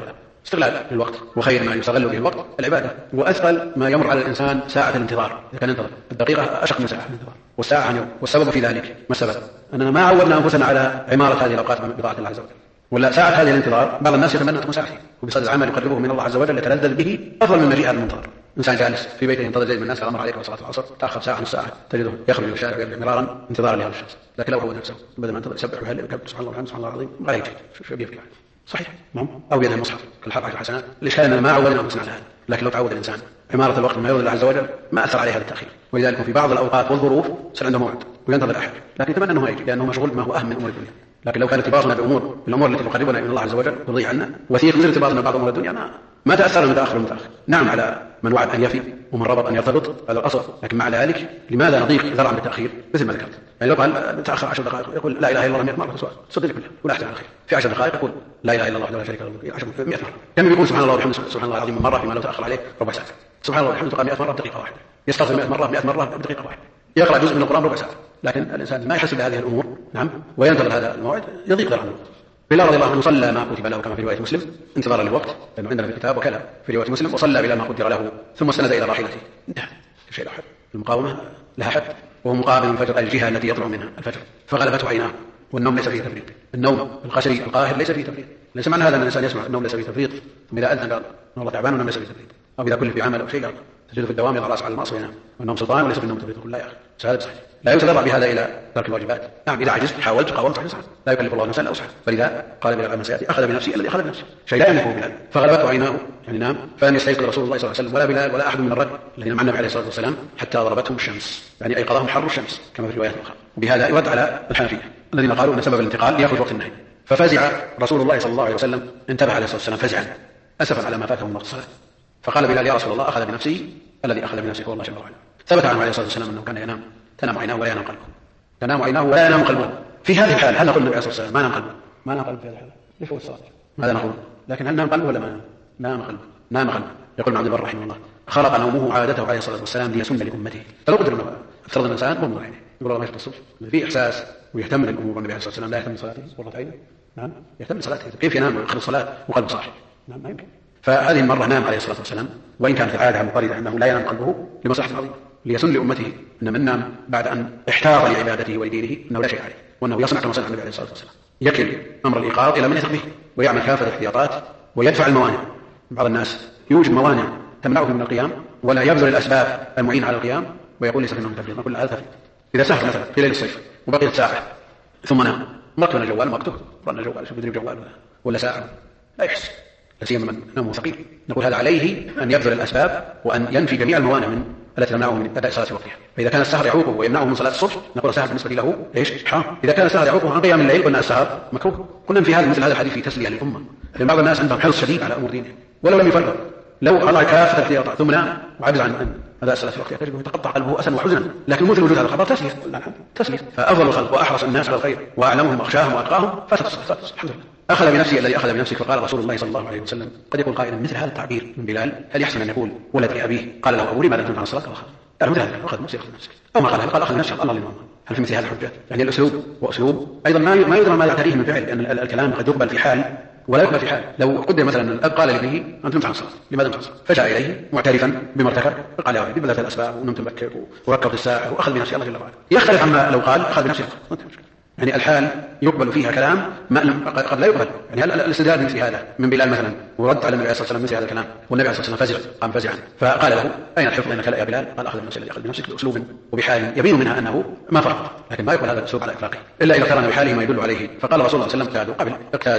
استغلال للوقت، وخير ما يستغل به الوقت العبادة. وأثقل ما يمر على الإنسان ساعة الانتظار، إذا كان ينتظر الدقيقة أشق من ساعة الانتظار، والساعة عن يوم. والسبب في ذلك ما السبب؟ أننا ما عودنا أنفسنا على عمارة هذه الأوقات بطاعة الله عز وجل. ولا ساعة هذه الانتظار بعض الناس يتمنى أن تكون ساعتين، وبصدد العمل يقربه من الله عز وجل يتلذذ به أفضل من مجيء هذا المنتظر. إنسان جالس في بيته ينتظر زي من الناس الأمر عليك وصلاة العصر، تأخر ساعة نص ساعة تجده يخرج إلى الشارع ويرجع مرارا انتظارا لهذا الشخص. لكن لو عود نفسه بدل ما ينتظر يسبح ويهلل ويكبر سبحان الله والحمد سبحان الله العظيم ما يجي شو بيفعل؟ صحيح أو بيده المصحف كالحركة الحسنات. الإشكال أننا ما عودنا أنفسنا على هذا، لكن لو تعود الإنسان عمارة الوقت ما يرضي الله عز وجل ما أثر عليه هذا التأخير. ولذلك في بعض الأوقات والظروف صار عنده موعد وينتظر أحد، لكن يتمنى أنه يجي لأنه مشغول بما هو أهم من أمور الدنيا. لكن لو كان ارتباطنا بالأمور التي تقربنا إلى الله عز وجل تضيع عنا وثيق من ارتباطنا ببعض أمور الدنيا ما تأثر المتأخر المتأخر. نعم على من وعد أن يفي ومن ربط أن يرتبط هذا الأصل، لكن مع ذلك لماذا نضيق ذرعا بالتأخير مثل ما ذكرت؟ يعني لو قال تأخر 10 دقائق يقول لا إله إلا الله 100 مرة صدق كلها ولا أحسن على خير. في 10 دقائق يقول لا إله إلا الله وحده لا شريك له 100 مرة. كم يقول سبحان الله وبحمده سبحان الله العظيم مرة فيما لو تأخر عليه ربع ساعة. سبحان الله وبحمده 100 مرة بدقيقة واحدة. يستغفر 100 مرة 100 مرة بدقيقة واحدة. يقرأ جزء من القرآن ربع ساعة. لكن الإنسان ما يحس بهذه الأمور نعم وينتظر هذا الموعد يضيق ذرعا. بلال رضي الله عنه صلى ما كتب له كما في رواية مسلم انتظارا للوقت لأنه عندنا في الكتاب وكلا في رواية مسلم وصلى بلا ما قدر له ثم استند إلى راحلته. انتهى شيء له حد. المقاومة لها حد وهو مقابل الفجر الجهة التي يطلع منها الفجر فغلبته عيناه. والنوم ليس فيه تفريط. النوم القسري القاهر ليس فيه تفريط. ليس معنى هذا أن الإنسان يسمع النوم ليس فيه تفريط ثم إذا أذن قال والله تعبان والنوم ليس فيه تفريط، أو إذا كل في عمل أو شيء قال تجد في الدوام يضع رأسه على المعصية وينام والنوم سلطان وليس في النوم تفريط. لا يا أخي هذا صحيح. لا يتدرع بهذا إلى ترك الواجبات. نعم إذا عجزت حاولت قاومت صحيح لا يكلف الله نفسا إلا وسعها. فلذا قال بلال عما سيأتي أخذ بنفسه الذي أخذ بنفسه شيء لا يملكه بلال فغلبته عيناه يعني نام فلم يستيقظ رسول الله صلى الله عليه وسلم ولا بلال ولا أحد من الرجل الذين مع النبي عليه الصلاة والسلام حتى ضربتهم الشمس يعني أيقظهم حر الشمس كما في روايات أخرى. وبهذا يرد على الحنفية الذين قالوا أن سبب الانتقال يأخذ وقت النهي. ففزع رسول الله صلى الله عليه وسلم انتبه عليه الصلاة والسلام فزعا أسفا على ما فاته من وقت الصلاة. فقال بلال يا رسول الله أخذ بنفسه الذي أخذ بنفسه هو الله جل وعلا. ثبت عنه عليه الصلاة والسلام أنه كان ينام تنام عيناه ولا ينام قلبه. تنام عيناه ولا ينام قلبه. في هذه الحال هل نقول النبي عليه الصلاة والسلام ما نام قلبه؟ ما نام قلبه في هذه الحال ليش هو الصلاة؟ ماذا نقول؟ لكن هل نام قلبه ولا ما نام؟ نام قلبه. نام قلبه. يقول ابن عبد البر رحمه الله خلق نومه عادته عليه الصلاة والسلام ليسن لأمته. فلو قدر افترض الإنسان غمض عينه يقول الله ما يفتح الصبح في إحساس ويهتم بالأمور النبي عليه الصلاة والسلام لا يهتم بصلاته قرة عينه. نعم يهتم بصلاته كيف ينام ويأخر الصلاة وقلبه صاحي؟ نعم ما يمكن. فهذه المرة نام عليه الصلاة والسلام وإن كانت العادة مضطردة أنه لا ينام قلبه لمصلحة عظيمة ليسن لأمته أن من نام بعد أن احتاط لعبادته ولدينه أنه لا شيء عليه وأنه يصنع كما صنع النبي عليه الصلاة والسلام يكل أمر الإيقاظ إلى من يثق به ويعمل كافة الاحتياطات ويدفع الموانع. بعض الناس يوجد موانع تمنعه من القيام ولا يبذل الأسباب المعينة على القيام ويقول ليس في النوم تفريط. نقول هذا تفريط. إذا سهر مثلا في ليل الصيف وبقيت ساعة ثم نام مركب الجوال مكتوب رن الجوال شوف بدري جوال ولا ساعة لا يحس لا سيما من نومه ثقيل. نقول هذا عليه أن يبذل الأسباب وأن ينفي جميع الموانع من التي تمنعه من أداء صلاة وقتها. فإذا كان السهر يعوقه ويمنعه من صلاة الصبح نقول السهر بالنسبة له ايش؟ حرام. إذا كان السهر يعوقه عن قيام الليل قلنا السهر مكروه. قلنا في هذا مثل هذا الحديث في تسلية للأمة لأن بعض الناس عندهم حرص شديد على أمور دينهم ولو لم يفرق لو الله كافة الاحتياطات ثم نام وعجز عن أداء الصلاة في وقتها تجده يتقطع قلبه أسا وحزنا. لكن مثل وجود هذا الخبر تسلية. فأفضل الخلق وأحرص الناس على الخير وأعلمهم وأخشاهم وأتقاهم فاتت الصلاة الحمد لله. أخذ بنفسه الذي أخذ بنفسه. فقال رسول الله صلى الله عليه وسلم قد يقول قائلا مثل هذا التعبير من بلال هل يحسن أن يقول ولد لأبيه قال له أبو لماذا تنهى عن الصلاة قال مثل هذا أخذ نفسه أو ما قال أخذ نفسه الله لله. هل في مثل هذه الحجة يعني الأسلوب وأسلوب أيضا ما يدرى ما يعتريه من فعل لأن الكلام قد يقبل في حال ولا يقبل في حال. لو قدر مثلا الأب قال لابنه أنت نمت عن الصلاة لماذا نمت عن الصلاة فجاء إليه معترفا بما ارتكب فقال يا ولدي بذلت الأسباب ونمت مبكر وركبت الساعة وأخذ بنفسي الله جل وعلا يختلف عما لو قال أخذ بنفسي يعني الحال يقبل فيها كلام قد لا يقبل. يعني الاستدلال بمثل هذا من بلال مثلا ورد على النبي عليه الصلاة والسلام مثل هذا الكلام والنبي عليه الصلاة والسلام قام فزعا فقال له أين الحفظ إنك لا يا بلال قال أخذ بنفسي الذي أخذ بنفسك بأسلوب وبحال يبين منها أنه ما فرق لكن ما يقبل هذا الأسلوب على إطلاقه إلا إذا قرن بحاله ما يدل عليه. فقال رسول الله صلى الله عليه وسلم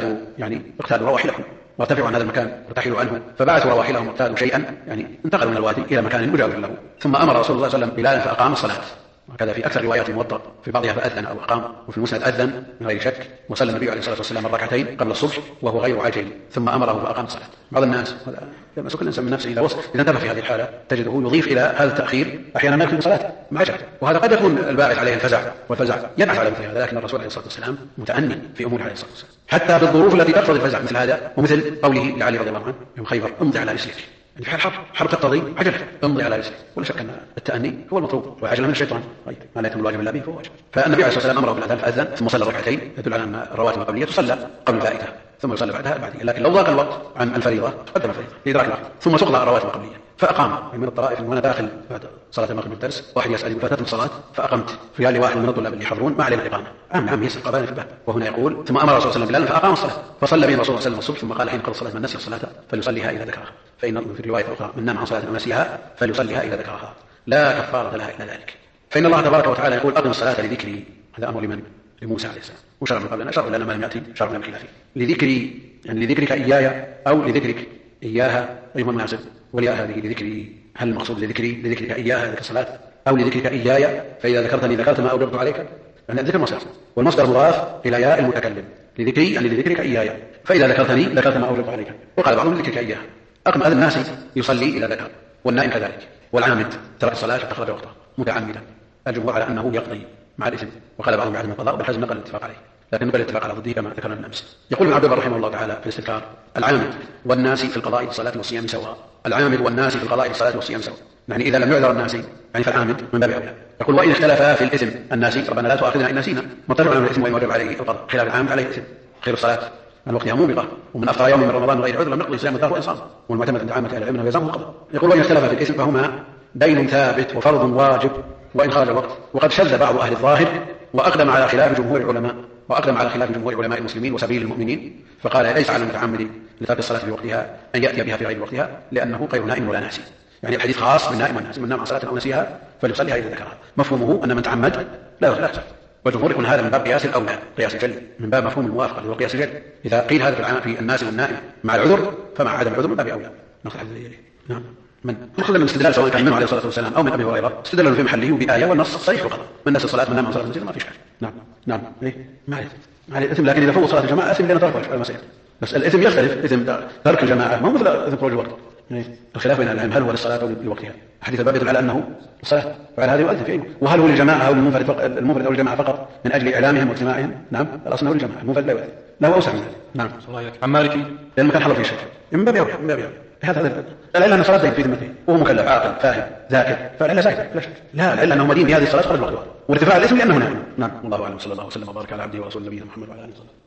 اقتادوا رواحلكم وارتفعوا عن هذا المكان وارتحلوا عنه فبعثوا رواحلهم واقتادوا شيئا يعني انتقلوا من الوادي إلى مكان مجاور له. ثم أمر رسول الله صلى الله عليه وسلم بلالا فأقام الصلاة وكذا في أكثر روايات الموطأ في بعضها فأذن أو أقام وفي المسند أذن من غير شك وصلى النبي عليه الصلاة والسلام الركعتين قبل الصبح وهو غير عاجل ثم أمره فأقام الصلاة. بعض الناس لما سكن الإنسان من نفسه إذا انتبه في هذه الحالة تجده يضيف إلى هذا التأخير أحيانا ما يكون صلاة مع جهل وهذا قد يكون الباعث عليه الفزع والفزع يبعث على مثل هذا. لكن الرسول عليه الصلاة والسلام متأني في أمور عليه الصلاة والسلام حتى في الظروف التي تقتضي الفزع مثل هذا ومثل قوله لعلي رضي الله عنه يوم خيبر امضي على رسلك في حال حرب تقتضي عجلة امضي على رسله. ولا شك أن التأني هو المطلوب وعجلة من الشيطان. طيب ما لا يتم الواجب إلا به فهو واجب. فالنبي عليه الصلاة والسلام أمره بالأذان فأذن ثم صلى ركعتين يدل على أن الرواتب القبلية تصلى قبل الفائدة ثم يصلى بعدها بعدها. لكن لو ضاق الوقت عن الفريضة قدم الفريضة لإدراك الوقت ثم تقضى الرواتب القبلية. فأقام من الطرائف وأنا داخل بعد صلاة المغرب بالدرس واحد يسأل فاتتني الصلاة فأقمت فقال لي واحد من الطلاب اللي يحضرون ما علينا الإقامة عام يسأل قضايا في الباب وهنا يقول ثم أمر الرسول صلى الله عليه وسلم فأقام الصلاة فصلى بين الرسول صلى الله عليه وسلم الصبح ثم قال حين قضى الصلاة من نسي الصلاة فليصليها إذا ذكرها فإن في الرواية الأخرى من نام عن صلاة ونسيها فليصليها إذا ذكرها لا كفارة لها إلا ذلك. فإن الله تبارك وتعالى يقول أقم الصلاة لذكري. هذا أمر لمن؟ لموسى عليه السلام وشرع من قبلنا شرع لنا ما لم يأتي شرع من خلافه. لذكري يعني لذكرك إياي أو لذكرك إياها أيها المناسب ولياء هذه لذكري. هل المقصود لذكرك إياها ذكر الصلاة أو لذكرك إياي؟ فإذا ذكرتني ذكرت ما أوجبت عليك يعني الذكر مصدر والمصدر مضاف إلى ياء المتكلم. لذكري يعني لذكرك إياي فإذا ذكرتني ذكرت ما أوجبت عليك. وقال بعضهم لذكرك إياها. أقم هذا الناس يصلي إلى ذكر والنائم كذلك والعامد ترك الصلاة فأخرج وقتها متعمدا. الجمهور على أنه يقضي مع الإثم وقال بعضهم بعدم القضاء بالحزم نقل الاتفاق عليه لكن نقل الاتفاق على ضده كما ذكرنا من أمس. يقول ابن عبد البر رحمه الله تعالى في الاستذكار العامد والناس في القضاء والصلاة والصيام سواء. العامد والناس في القضاء والصلاة والصيام سواء يعني إذا لم يعذر الناس يعني فالعامد من باب أولى. يقول وإن اختلفا في الإثم الناس ربنا لا تؤاخذنا إن نسينا مطلع على الإثم وإن وجب عليه القضاء خلاف العامد عليه الإثم خير الصلاة من وقتها موبقة ومن أفطر يوم من رمضان غير عذر لم يقضي صيام الدهر وإن صام والمعتمد عند عامة أهل العلم أنه يلزمه القضاء. يقول وإن اختلفا في الإثم فهما دين ثابت وفرض واجب وإن خرج الوقت. وقد شذ بعض أهل الظاهر وأقدم على خلاف جمهور علماء المسلمين وسبيل المؤمنين فقال ليس على المتعمد لترك الصلاة في وقتها أن يأتي بها في غير وقتها لأنه غير نائم ولا ناسي. يعني الحديث خاص بالنائم والناسي من نام عن صلاة أو نسيها فليصليها إذا ذكرها. مفهومه أن من تعمد لا يصلي والجمهور يقول هذا من باب قياس الأولى قياس الجل من باب مفهوم الموافقة وقياس الجل. إذا قيل هذا في الناس والنائم مع العذر فمع عدم العذر من باب أولى. نقطة نعم من أخذ من الاستدلال سواء كان منه عليه الصلاة والسلام أو من أبي هريرة استدلوا في محله بآية والنص صريح القضاء من نسي الصلاة من نام عن صلاة نسيها ما في إشكال. نعم إيه ما عليه إثم لكن إذا فوت صلاة الجماعة إثم لأن ترك المسائل بس الإثم يختلف إثم ترك الجماعة ما هو مثل إثم خروج الوقت. الخلاف بين العلم هل هو للصلاة أو لوقتها. حديث الباب يدل على أنه الصلاة وعلى هذا يؤذن فيه وهل هو للجماعة أو المنفرد أو الجماعة فقط من أجل إعلامهم واجتماعهم. نعم الأصل هو للجماعة المنفرد لا يؤذن له أوسع من ذلك. نعم عن مالك لأن كان حضر فيه شيء من باب أولى هذا العلة أن الصلاة في ذمته وهو مكلف عاقل فاهم ذاكر فالعلة ساكت لا شك. لا العلة أنه مدين بهذه الصلاة قبل الوقت وارتفاع الاسم لأنه نعم. والله أعلم صلى الله وسلم وبارك على عبده ورسوله نبينا محمد وعلى آله وصحبه.